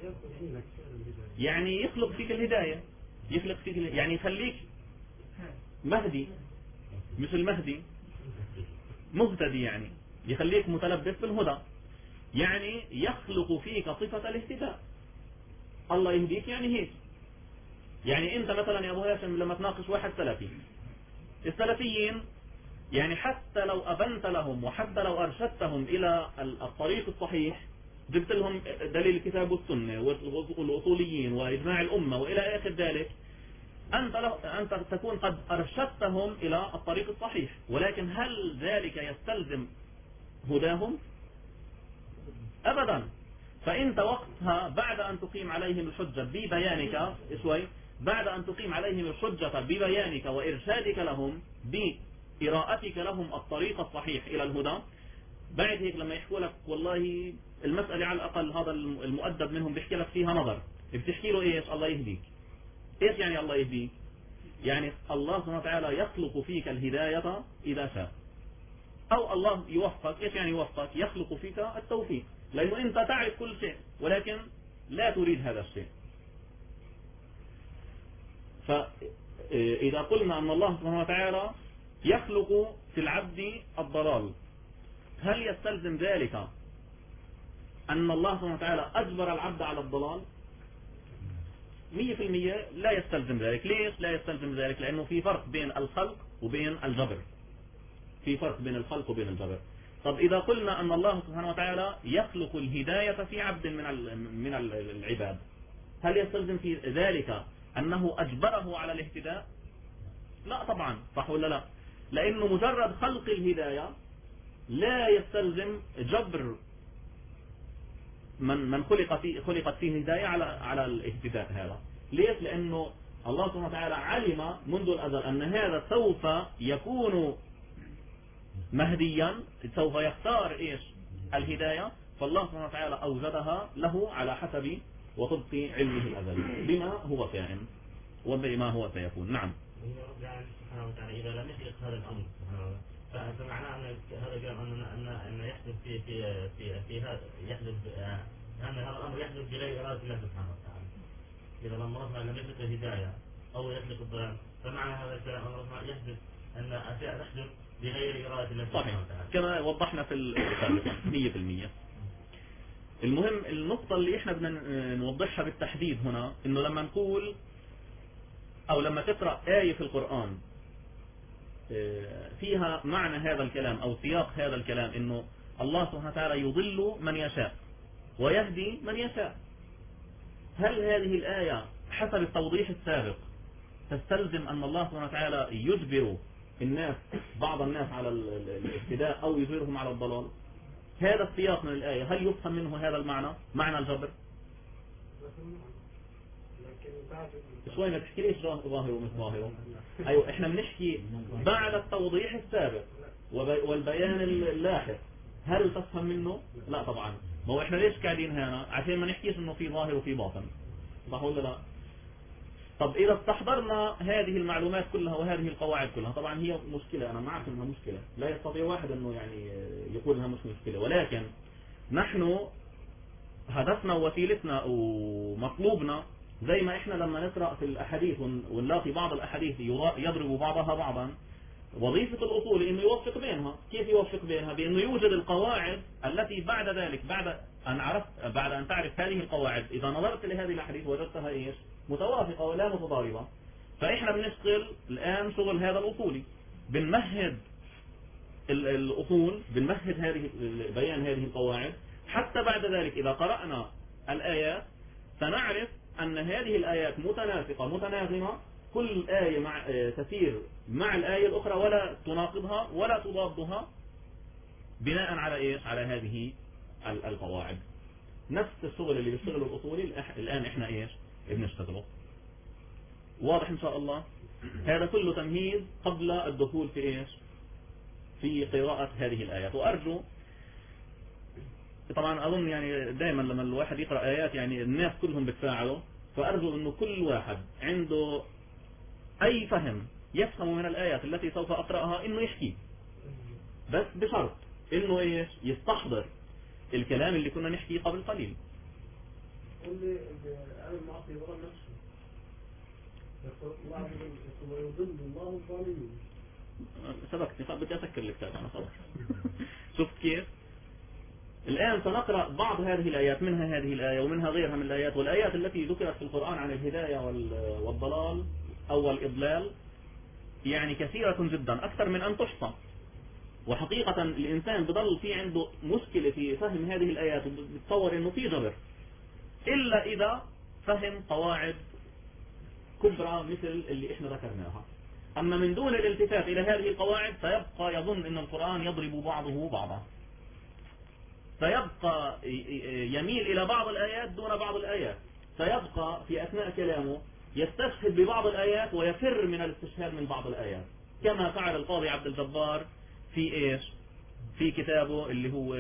يعني يخلق فيك الهداية، يعني يخليك مهدي، مثل مهدي مهتدي، يعني يخليك متلبس بالهدى، يعني يخلق فيك صفة الاهتداء. الله يهديك يعني هيك. يعني انت مثلا يا ابو هاشم لما تناقش واحد سلفي، السلفيين يعني حتى لو أبنت لهم وحتى لو أرشدتهم إلى الطريق الصحيح، جبت لهم دليل الكتاب والسنة والأصوليين وإجماع الأمة وإلى آخر ذلك، أنت تكون قد أرشدتهم إلى الطريق الصحيح، ولكن هل ذلك يستلزم هداهم؟ أبدا. فأنت وقتها بعد أن تقيم عليهم الحجة ببيانك بعد أن تقيم عليهم الحجة ببيانك وإرشادك لهم بقراءتك لهم الطريق الصحيح إلى الهدى، بعد هيك لما يحكوا لك والله المسألة على الأقل هذا المؤدب منهم بيحكي لك فيها نظر، بتحكي له إيش؟ الله يهديك. إيش يعني الله يهديك؟ يعني الله سبحانه وتعالى يخلق فيك الهداية إذا شاء، أو الله يوفق. إيش يعني يوفق؟ يخلق فيك التوفيق، لأنه أنت تعرف كل شيء ولكن لا تريد هذا الشيء. فإذا قلنا أن الله سبحانه وتعالى يخلق في العبد الضلال، هل يستلزم ذلك أن الله سبحانه وتعالى أجبر العبد على الضلال؟ 100% لا يستلزم ذلك. ليش لا يستلزم ذلك؟ لأنه في فرق بين الخلق وبين الجبر. في فرق بين الخلق وبين الجبر. طب إذا قلنا أن الله سبحانه وتعالى يخلق الهداية في عبد من العباد، هل يستلزم في ذلك أنه أجبره على الاهتداء؟ لا طبعا، صح ولا لا؟ لأنه مجرد خلق الهداية لا يستلزم جبر من خلقت فيه هداية على الاهتداء هذا. ليش؟ لأنه الله سبحانه وتعالى علم منذ الأزل أن هذا سوف يكون مهديا، سوف يختار إيش؟ الهداية. فالله سبحانه وتعالى أوجدها له على حسب وطبق علمه الأزلي بما هو كائن وبما هو سيكون. نعم. رب العالمين سبحانه وتعالى إذا لم يخلق هذا الأمر سبحانه وتعالى، فمعناه أن هذا الكلام أن يحدث في هذا يحدث أن هذا الأمر يحدث بغير إرادة الله سبحانه وتعالى. إذا لم يخلق الهداية أو يخلق الضلال، فمعنى هذا الكلام أن يحدث أن أشياء تحدث بغير إرادة الله سبحانه وتعالى. كما وضحنا في السابق 100%. المهم النقطة اللي احنا بدنا نوضحها بالتحديد هنا، انه لما نقول او لما تقرأ آية في القرآن فيها معنى هذا الكلام او سياق هذا الكلام، انه الله سبحانه وتعالى يضل من يشاء ويهدي من يشاء، هل هذه الآية حسب التوضيح السابق تستلزم ان الله سبحانه وتعالى يجبر بعض الناس على الاهتداء او يجبرهم على الضلال؟ هذا السياق من الآية هل يفهم منه هذا المعنى، معنى الجبر؟ شوي ما تحكي ليش ظاهر ومش ظاهر. أيوة احنا بنحكي بعد التوضيح السابق والبيان اللاحق، هل تفهم منه؟ لا طبعا. ما هو احنا ليش قاعدين هنا؟ عشان ما نحكيش انه في ظاهر وفي باطن، صح ولا لا؟ طب اذا استحضرنا هذه المعلومات كلها وهذه القواعد كلها، طبعا هي مشكلة، انا معك انها مشكلة، لا يستطيع واحد انه يعني يقول انها مش مشكلة، ولكن نحن هدفنا ووسيلتنا ومطلوبنا زي ما احنا لما نقرأ في الاحاديث ونلاقي بعض الاحاديث يضرب بعضها بعضا، وظيفة الأصول إنه يوفق بينها. كيف يوفق بينها؟ بأنه يوجد القواعد التي بعد ذلك بعد أن تعرف هذه القواعد، إذا نظرت لهذه الأحاديث وجدتها إيش؟ متوافقة ولا متضاربة. فإحنا بنشتغل الآن شغل هذا الأصولي، بنمهد الأصول، بنمهد بيان هذه القواعد، حتى بعد ذلك إذا قرأنا الآيات سنعرف أن هذه الآيات متناسقة متناغمة، كل آية تسير مع الآية الأخرى ولا تناقضها ولا تضادها، بناء على إيش؟ على هذه القواعد. نفس الشغل اللي بيشتغله الأصولي الآن إحنا إيش؟ بنشتغله. واضح إن شاء الله؟ هذا كله تمهيد قبل الدخول في إيش؟ في قراءة هذه الآيات. وأرجو، طبعا أظن يعني دائما لما الواحد يقرأ آيات يعني الناس كلهم بتفاعلوا، فأرجو أنه كل واحد عنده أي فهم يفهم من الآيات التي سوف أقرأها إنه يحكي، بس بشرط إنه إيش؟ يستحضر الكلام اللي كنا نحكيه قبل قليل. اللي أنا المعطي ورا نفسه يقول الله ويضل الله الظالمين. سبقتني، بدي أسكر الكتاب أنا خلاص. شفت كيف؟ الآن سنقرأ بعض هذه الآيات، منها هذه الآية ومنها غيرها من الآيات، والآيات التي ذكرت في القرآن عن الهداية والضلال أو الإضلال يعني كثيرة جدا أكثر من أن تحصى. وحقيقة الإنسان بضل في عنده مشكلة في فهم هذه الآيات، وبتصور أنه في جبر إلا إذا فهم قواعد كبرى مثل اللي إحنا ذكرناها. أما من دون الالتفات إلى هذه القواعد سيبقى يظن أن القرآن يضرب بعضه بعضا، سيبقى يميل إلى بعض الآيات دون بعض الآيات، سيبقى في أثناء كلامه يستشهد ببعض الآيات ويفر من الاستشهاد من بعض الآيات، كما فعل القاضي عبد الجبار في إيش؟ في كتابه اللي هو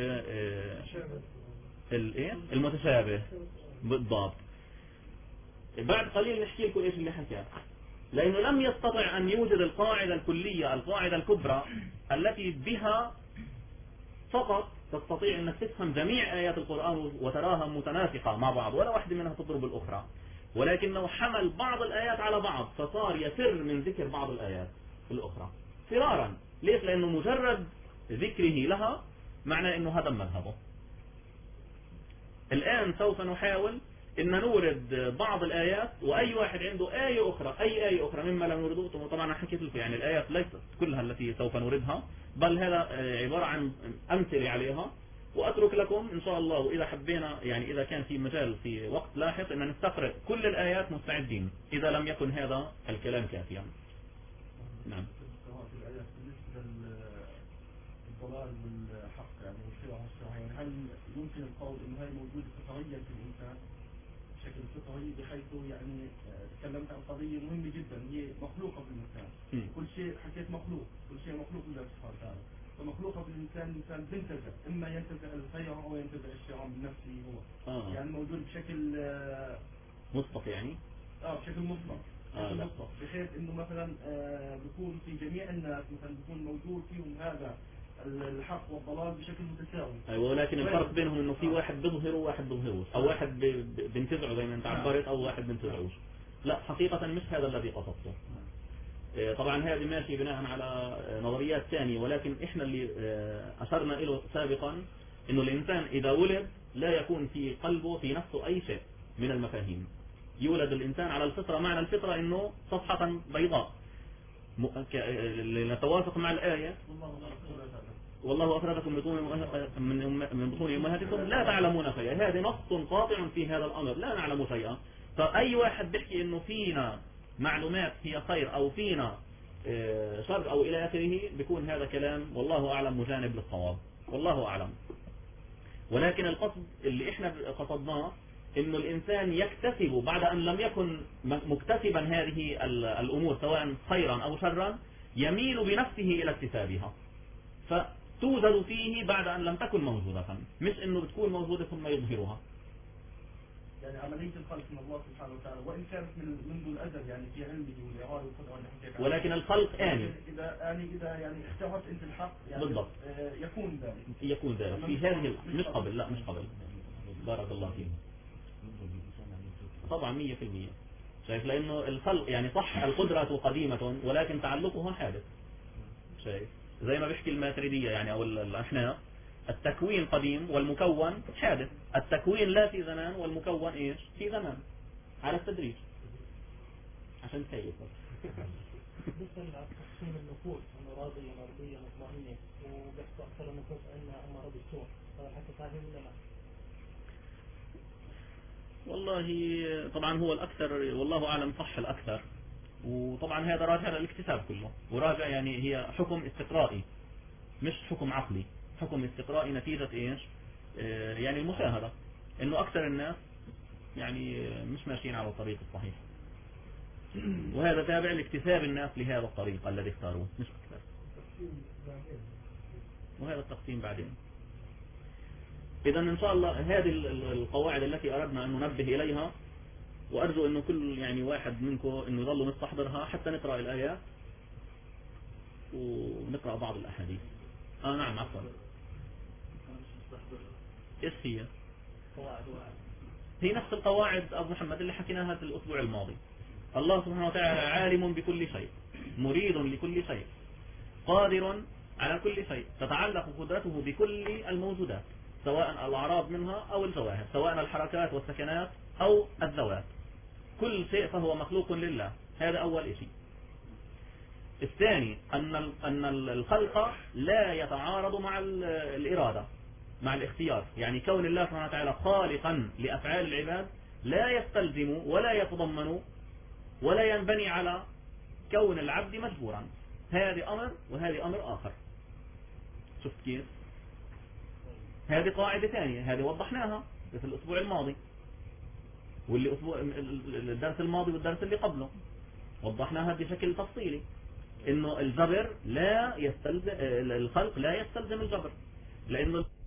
المتشابه بالضبط. بعد قليل نحكي لكم إيش اللي حكاه، لأنه لم يستطع أن يوجد القاعدة الكلية، القاعدة الكبرى التي بها فقط تستطيع أنك تفهم جميع آيات القرآن وتراها متناسقة مع بعض ولا واحدة منها تضرب الأخرى، ولكنه حمل بعض الآيات على بعض فصار يفر من ذكر بعض الآيات الأخرى فرارا. ليش؟ لأنه مجرد ذكره لها معنى أنه هذا مذهبه. الآن سوف نحاول أن نورد بعض الآيات، وأي واحد عنده آية أخرى، أي آية أخرى مما لم نورده، طبعا حكيت لكم يعني الآيات ليست كلها التي سوف نوردها، بل هذا عبارة عن أمثلة عليها، وأترك لكم إن شاء الله، وإذا حبينا يعني إذا كان في مجال في وقت لاحق أن نستقرأ كل الآيات مستعدين إذا لم يكن هذا الكلام كافيا. نعم. الضلال والحق يعني والخير والشر، يعني هل يمكن القول إنه هي موجودة فطريا في الإنسان بشكل فطري، بحيث يعني تكلمت عن قضية مهمة جدا هي مخلوقة بالإنسان، كل شيء حكيت مخلوق، كل شيء مخلوق لله سبحانه وتعالى، فمخلوقة بالإنسان، الإنسان بينتزع، إما ينتزع الخير أو ينتزع الشر من نفسه هو، يعني موجود بشكل مطلق، يعني بشكل مطلق، بحيث إنه مثلا بيكون في جميع الناس مثلا بيكون موجود فيهم هذا الحق والضلال بشكل متساوي. أيوة، ولكن الفرق بينهم إنه في واحد بيظهر وواحد بيظهروش، أو واحد بينتزعه زي ما أنت عبرت، أو واحد بينتزعوش. لا، حقيقة مش هذا الذي قصدته. طبعا هذه ماشي بناء على نظريات ثانية، ولكن إحنا اللي أشرنا إله سابقا إنه الإنسان إذا ولد لا يكون في قلبه في نفسه أي شيء من المفاهيم. يولد الإنسان على الفطرة، معنى الفطرة إنه صفحة بيضاء، لنتوافق مع الآية والله أخرجكم من بطون أمهاتكم لا تعلمون شيئا. هذا نص قاطع في هذا الأمر، لا نعلم شيئا. فأي واحد بيحكي إنه فينا معلومات هي خير أو فينا شر أو إلى آخره، بيكون هذا كلام والله أعلم مجانب للصواب، والله أعلم. ولكن القصد اللي إحنا قصدناه إنه الإنسان يكتسب بعد أن لم يكن مكتسبا هذه الأمور سواء خيرا أو شرا، يميل بنفسه إلى اكتسابها. توجد فيه بعد أن لم تكن موجودة، مش إنه بتكون موجودة ثم يظهرها. يعني عملية الخلق من الله سبحانه وتعالى وإن كانت منذ الأزل يعني في علمه والإرادة والقدرة، ولكن الخلق آني إذا يعني اخترت أنت الحق يعني بالضبط يكون ذلك في هذه مش قبل، لا مش قبل. بارك الله فيك. طبعا 100%. شايف؟ لأنه الخلق يعني صح القدرة قديمة ولكن تعلقها حادث. شايف؟ زي ما بيحكي الماتريدية يعني أو الأحناف، التكوين قديم والمكون حادث. التكوين لا في زمان والمكون إيش في زمان على التدريج عشان تخيل. بالنسبة لتقسيم النفوس أنه راضية مرضية مطمئنة وبيحكوا أكثر النفوس أنها أمارة بالسوء، هذا الحكي صحيح ولا لا؟ والله طبعا هو الأكثر والله أعلم صح الأكثر، وطبعا هذا راجع للاكتساب كله، وراجع يعني هي حكم استقرائي مش حكم عقلي، حكم استقرائي نتيجة إيش يعني المشاهدة إنه أكثر الناس يعني مش ماشيين على الطريق الصحيح، وهذا تابع لاكتساب الناس لهذا الطريق الذي اختاروه مش أكثر. وهذا التقسيم بعدين. إذا إن شاء الله هذه القواعد التي أردنا أن ننبه إليها، وأرجو أنه كل يعني واحد منكم أنه يظل مستحضرها حتى نقرأ الآيات ونقرأ بعض الأحاديث. نعم عفوا. إيش هي؟ هي نفس القواعد أبو محمد اللي حكيناها في الأسبوع الماضي. الله سبحانه وتعالى عالم بكل شيء، مريد لكل شيء، قادر على كل شيء، تتعلق قدرته بكل الموجودات سواء الأعراض منها أو الجواهر، سواء الحركات والسكنات أو الذوات، كل شيء فهو مخلوق لله. هذا أول شيء. الثاني أن الخلق لا يتعارض مع الإرادة مع الاختيار، يعني كون الله سبحانه وتعالى خالقا لأفعال العباد لا يستلزم ولا يتضمن ولا ينبني على كون العبد مجبورا. هذه أمر وهذه أمر آخر. شفت كيف؟ هذه قاعدة ثانية، هذه وضحناها في الأسبوع الماضي واللي الدرس الماضي والدرس اللي قبله وضحناها بشكل تفصيلي، إنه الجبر لا يستلزم، الخلق لا يستلزم الجبر، لأنه